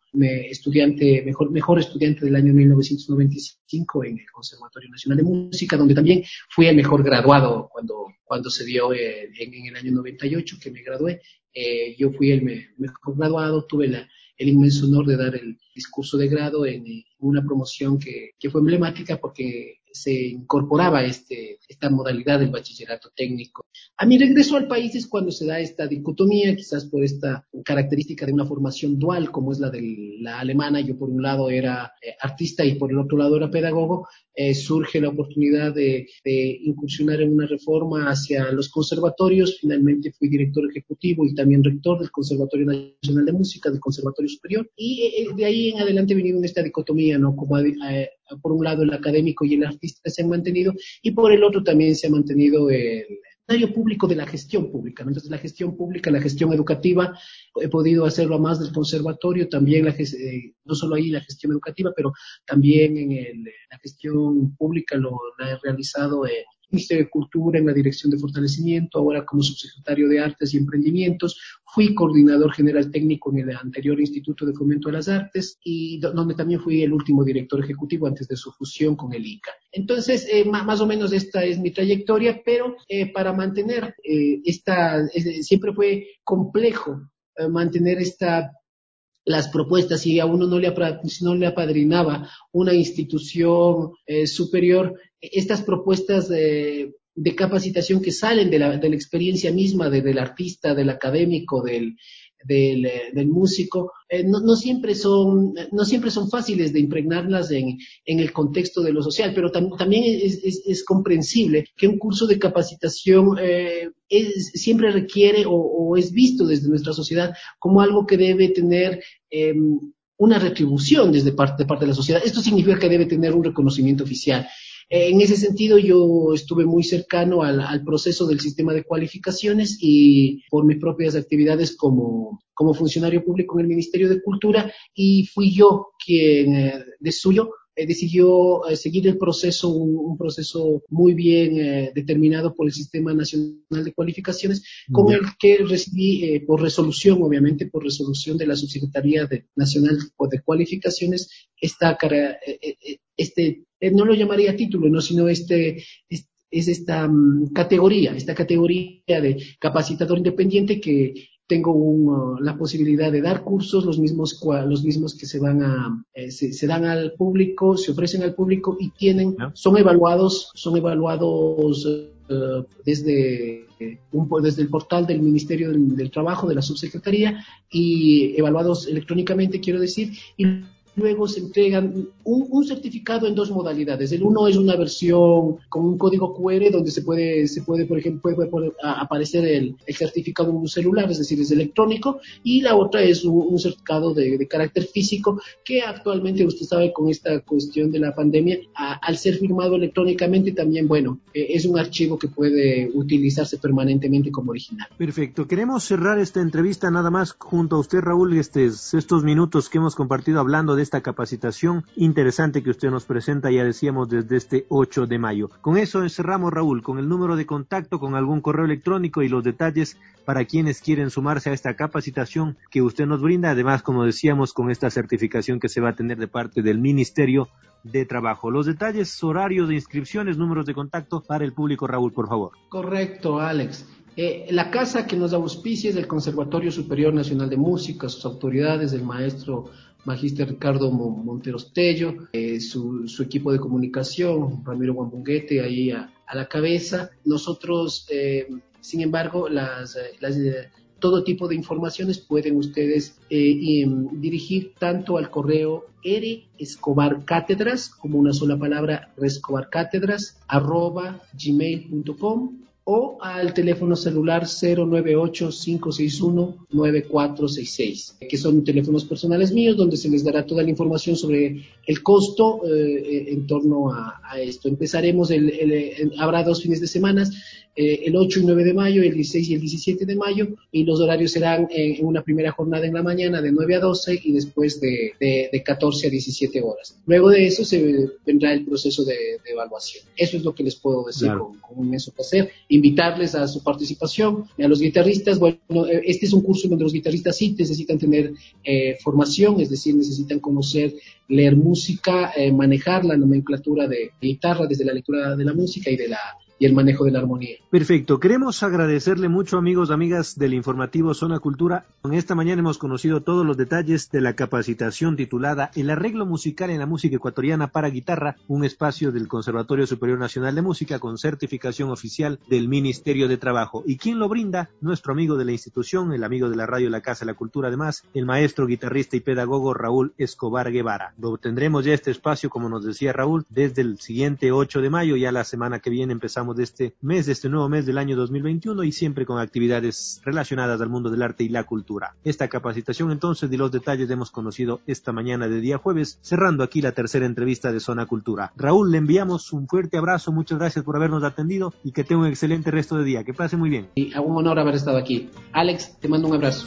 mejor estudiante del año 1995 en el Conservatorio Nacional de Música, donde también fui el mejor graduado cuando se dio en el año 98 que me gradué. Yo fui el mejor graduado, tuve el inmenso honor de dar el discurso de grado en una promoción que fue emblemática porque incorporaba esta modalidad del bachillerato técnico. A mi regreso al país es cuando se da esta dicotomía, quizás por esta característica de una formación dual, como es la de la alemana. Yo por un lado era artista y por el otro lado era pedagogo. Surge la oportunidad de incursionar en una reforma hacia los conservatorios. Finalmente fui director ejecutivo y también rector del Conservatorio Nacional de Música, del Conservatorio Superior, y de ahí en adelante he venido en esta dicotomía, ¿no? Como por un lado el académico y el artista se han mantenido, y por el otro también se ha mantenido el área público de la gestión pública, ¿no? Entonces la gestión pública, la gestión educativa, he podido hacerlo a más del conservatorio, también no solo ahí la gestión educativa, pero también en la gestión pública la he realizado en el Ministerio de Cultura, en la Dirección de Fortalecimiento, ahora como subsecretario de Artes y Emprendimientos. Fui coordinador general técnico en el anterior Instituto de Fomento de las Artes, y donde también fui el último director ejecutivo antes de su fusión con el ICA. Entonces, más o menos esta es mi trayectoria, pero para mantener siempre fue complejo mantener las propuestas, si a uno no le apadrinaba una institución superior, estas propuestas de capacitación que salen de la experiencia misma del artista, del académico, del músico, no siempre son fáciles de impregnarlas en el contexto de lo social, pero también es comprensible que un curso de capacitación siempre requiere o es visto desde nuestra sociedad como algo que debe tener una retribución de parte de la sociedad. Esto significa que debe tener un reconocimiento oficial. En ese sentido, yo estuve muy cercano al proceso del sistema de cualificaciones, y por mis propias actividades como funcionario público en el Ministerio de Cultura, y fui yo quien decidió seguir el proceso, un proceso muy bien determinado por el Sistema Nacional de Cualificaciones, con el que recibí por resolución de la Subsecretaría Nacional de Cualificaciones, no lo llamaría título, no, sino esta categoría de capacitador independiente, que tengo la posibilidad de dar cursos, los mismos que se dan al público, se ofrecen al público, y son evaluados desde el portal del Ministerio del Trabajo, de la Subsecretaría, y evaluados electrónicamente, quiero decir, y luego se entregan un certificado en dos modalidades. El uno es una versión con un código QR donde se puede por ejemplo, puede aparecer el certificado en un celular, es decir, es electrónico, y la otra es un certificado de carácter físico, que actualmente, usted sabe, con esta cuestión de la pandemia, al ser firmado electrónicamente también, es un archivo que puede utilizarse permanentemente como original. Perfecto. Queremos cerrar esta entrevista nada más junto a usted, Raúl, estos minutos que hemos compartido hablando de esta capacitación interesante que usted nos presenta, ya decíamos, desde este 8 de mayo. Con eso cerramos, Raúl, con el número de contacto, con algún correo electrónico y los detalles para quienes quieren sumarse a esta capacitación que usted nos brinda, además, como decíamos, con esta certificación que se va a tener de parte del Ministerio de Trabajo. Los detalles, horarios de inscripciones, números de contacto para el público, Raúl, por favor. Correcto, Alex. La casa que nos auspicia es el Conservatorio Superior Nacional de Música, sus autoridades, el maestro Magíster Ricardo Monteros Tello, su equipo de comunicación, Ramiro Guambunguete, ahí a la cabeza. Nosotros, sin embargo, todo tipo de informaciones pueden ustedes dirigir tanto al correo rescobarcátedras, como una sola palabra, rescobarcátedras, @gmail.com, o al teléfono celular 098-561-9466, que son teléfonos personales míos, donde se les dará toda la información sobre el costo en torno a esto. Empezaremos, habrá 2 fines de semana, el 8 y 9 de mayo, el 16 y el 17 de mayo, y los horarios serán en una primera jornada en la mañana de 9 a 12 y después de 14 a 17 horas. Luego de eso se vendrá el proceso de evaluación. Eso es lo que les puedo decir, claro, con un inmenso placer. Invitarles a su participación. A los guitarristas, este es un curso donde los guitarristas sí necesitan tener formación, es decir, necesitan conocer, leer música, manejar la nomenclatura de guitarra, desde la lectura de la música y de y el manejo de la armonía. Perfecto, queremos agradecerle mucho, amigos, amigas del informativo Zona Cultura. En esta mañana hemos conocido todos los detalles de la capacitación titulada El arreglo musical en la música ecuatoriana para guitarra, un espacio del Conservatorio Superior Nacional de Música con certificación oficial del Ministerio de Trabajo. ¿Y quién lo brinda? Nuestro amigo de la institución, el amigo de la radio La Casa de la Cultura, además, el maestro, guitarrista y pedagogo Raúl Escobar Guevara. Lo tendremos ya este espacio, como nos decía Raúl, desde el siguiente 8 de mayo, ya la semana que viene empezamos de este mes, de este nuevo mes del año 2021, y siempre con actividades relacionadas al mundo del arte y la cultura. Esta capacitación entonces y los detalles hemos conocido esta mañana de día jueves, cerrando aquí la tercera entrevista de Zona Cultura. Raúl, le enviamos un fuerte abrazo, muchas gracias por habernos atendido y que tenga un excelente resto de día. Que pase muy bien. Y un honor haber estado aquí. Alex, te mando un abrazo.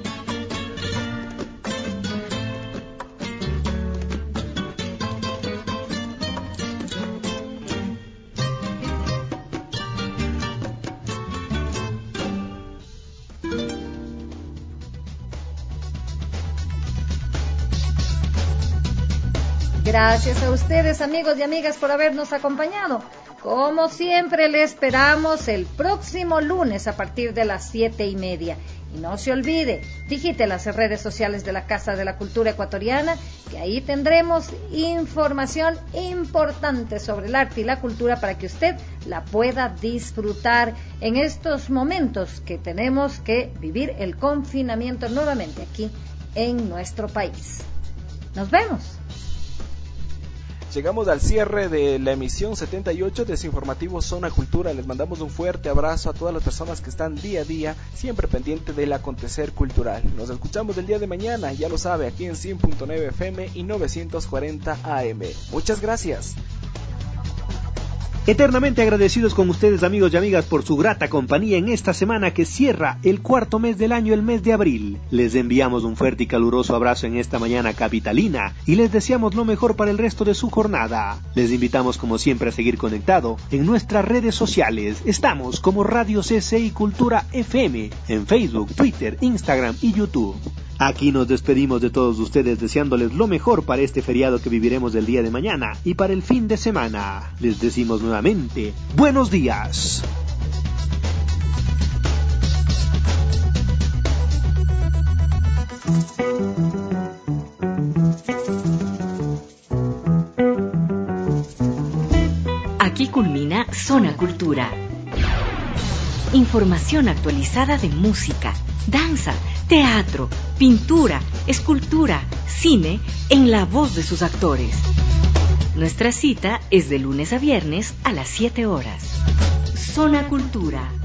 Gracias a ustedes, amigos y amigas, por habernos acompañado. Como siempre, le esperamos el próximo lunes a partir de las 7:30. Y no se olvide, digite las redes sociales de la Casa de la Cultura Ecuatoriana, que ahí tendremos información importante sobre el arte y la cultura para que usted la pueda disfrutar en estos momentos que tenemos que vivir el confinamiento nuevamente aquí en nuestro país. Nos vemos. Llegamos al cierre de la emisión 78 de su informativo Zona Cultura. Les mandamos un fuerte abrazo a todas las personas que están día a día siempre pendientes del acontecer cultural. Nos escuchamos el día de mañana, ya lo sabe, aquí en 100.9 FM y 940 AM. Muchas gracias. Eternamente agradecidos con ustedes, amigos y amigas, por su grata compañía en esta semana que cierra el cuarto mes del año, el mes de abril. Les enviamos un fuerte y caluroso abrazo en esta mañana capitalina y les deseamos lo mejor para el resto de su jornada. Les invitamos como siempre a seguir conectado en nuestras redes sociales. Estamos como Radio CCI Cultura FM en Facebook, Twitter, Instagram y YouTube. Aquí nos despedimos de todos ustedes deseándoles lo mejor para este feriado que viviremos el día de mañana y para el fin de semana. Les decimos nuevamente, buenos días. Aquí culmina Zona Cultura. Información actualizada de música, danza, teatro, pintura, escultura, cine, en la voz de sus actores. Nuestra cita es de lunes a viernes a las 7 horas. Zona Cultura.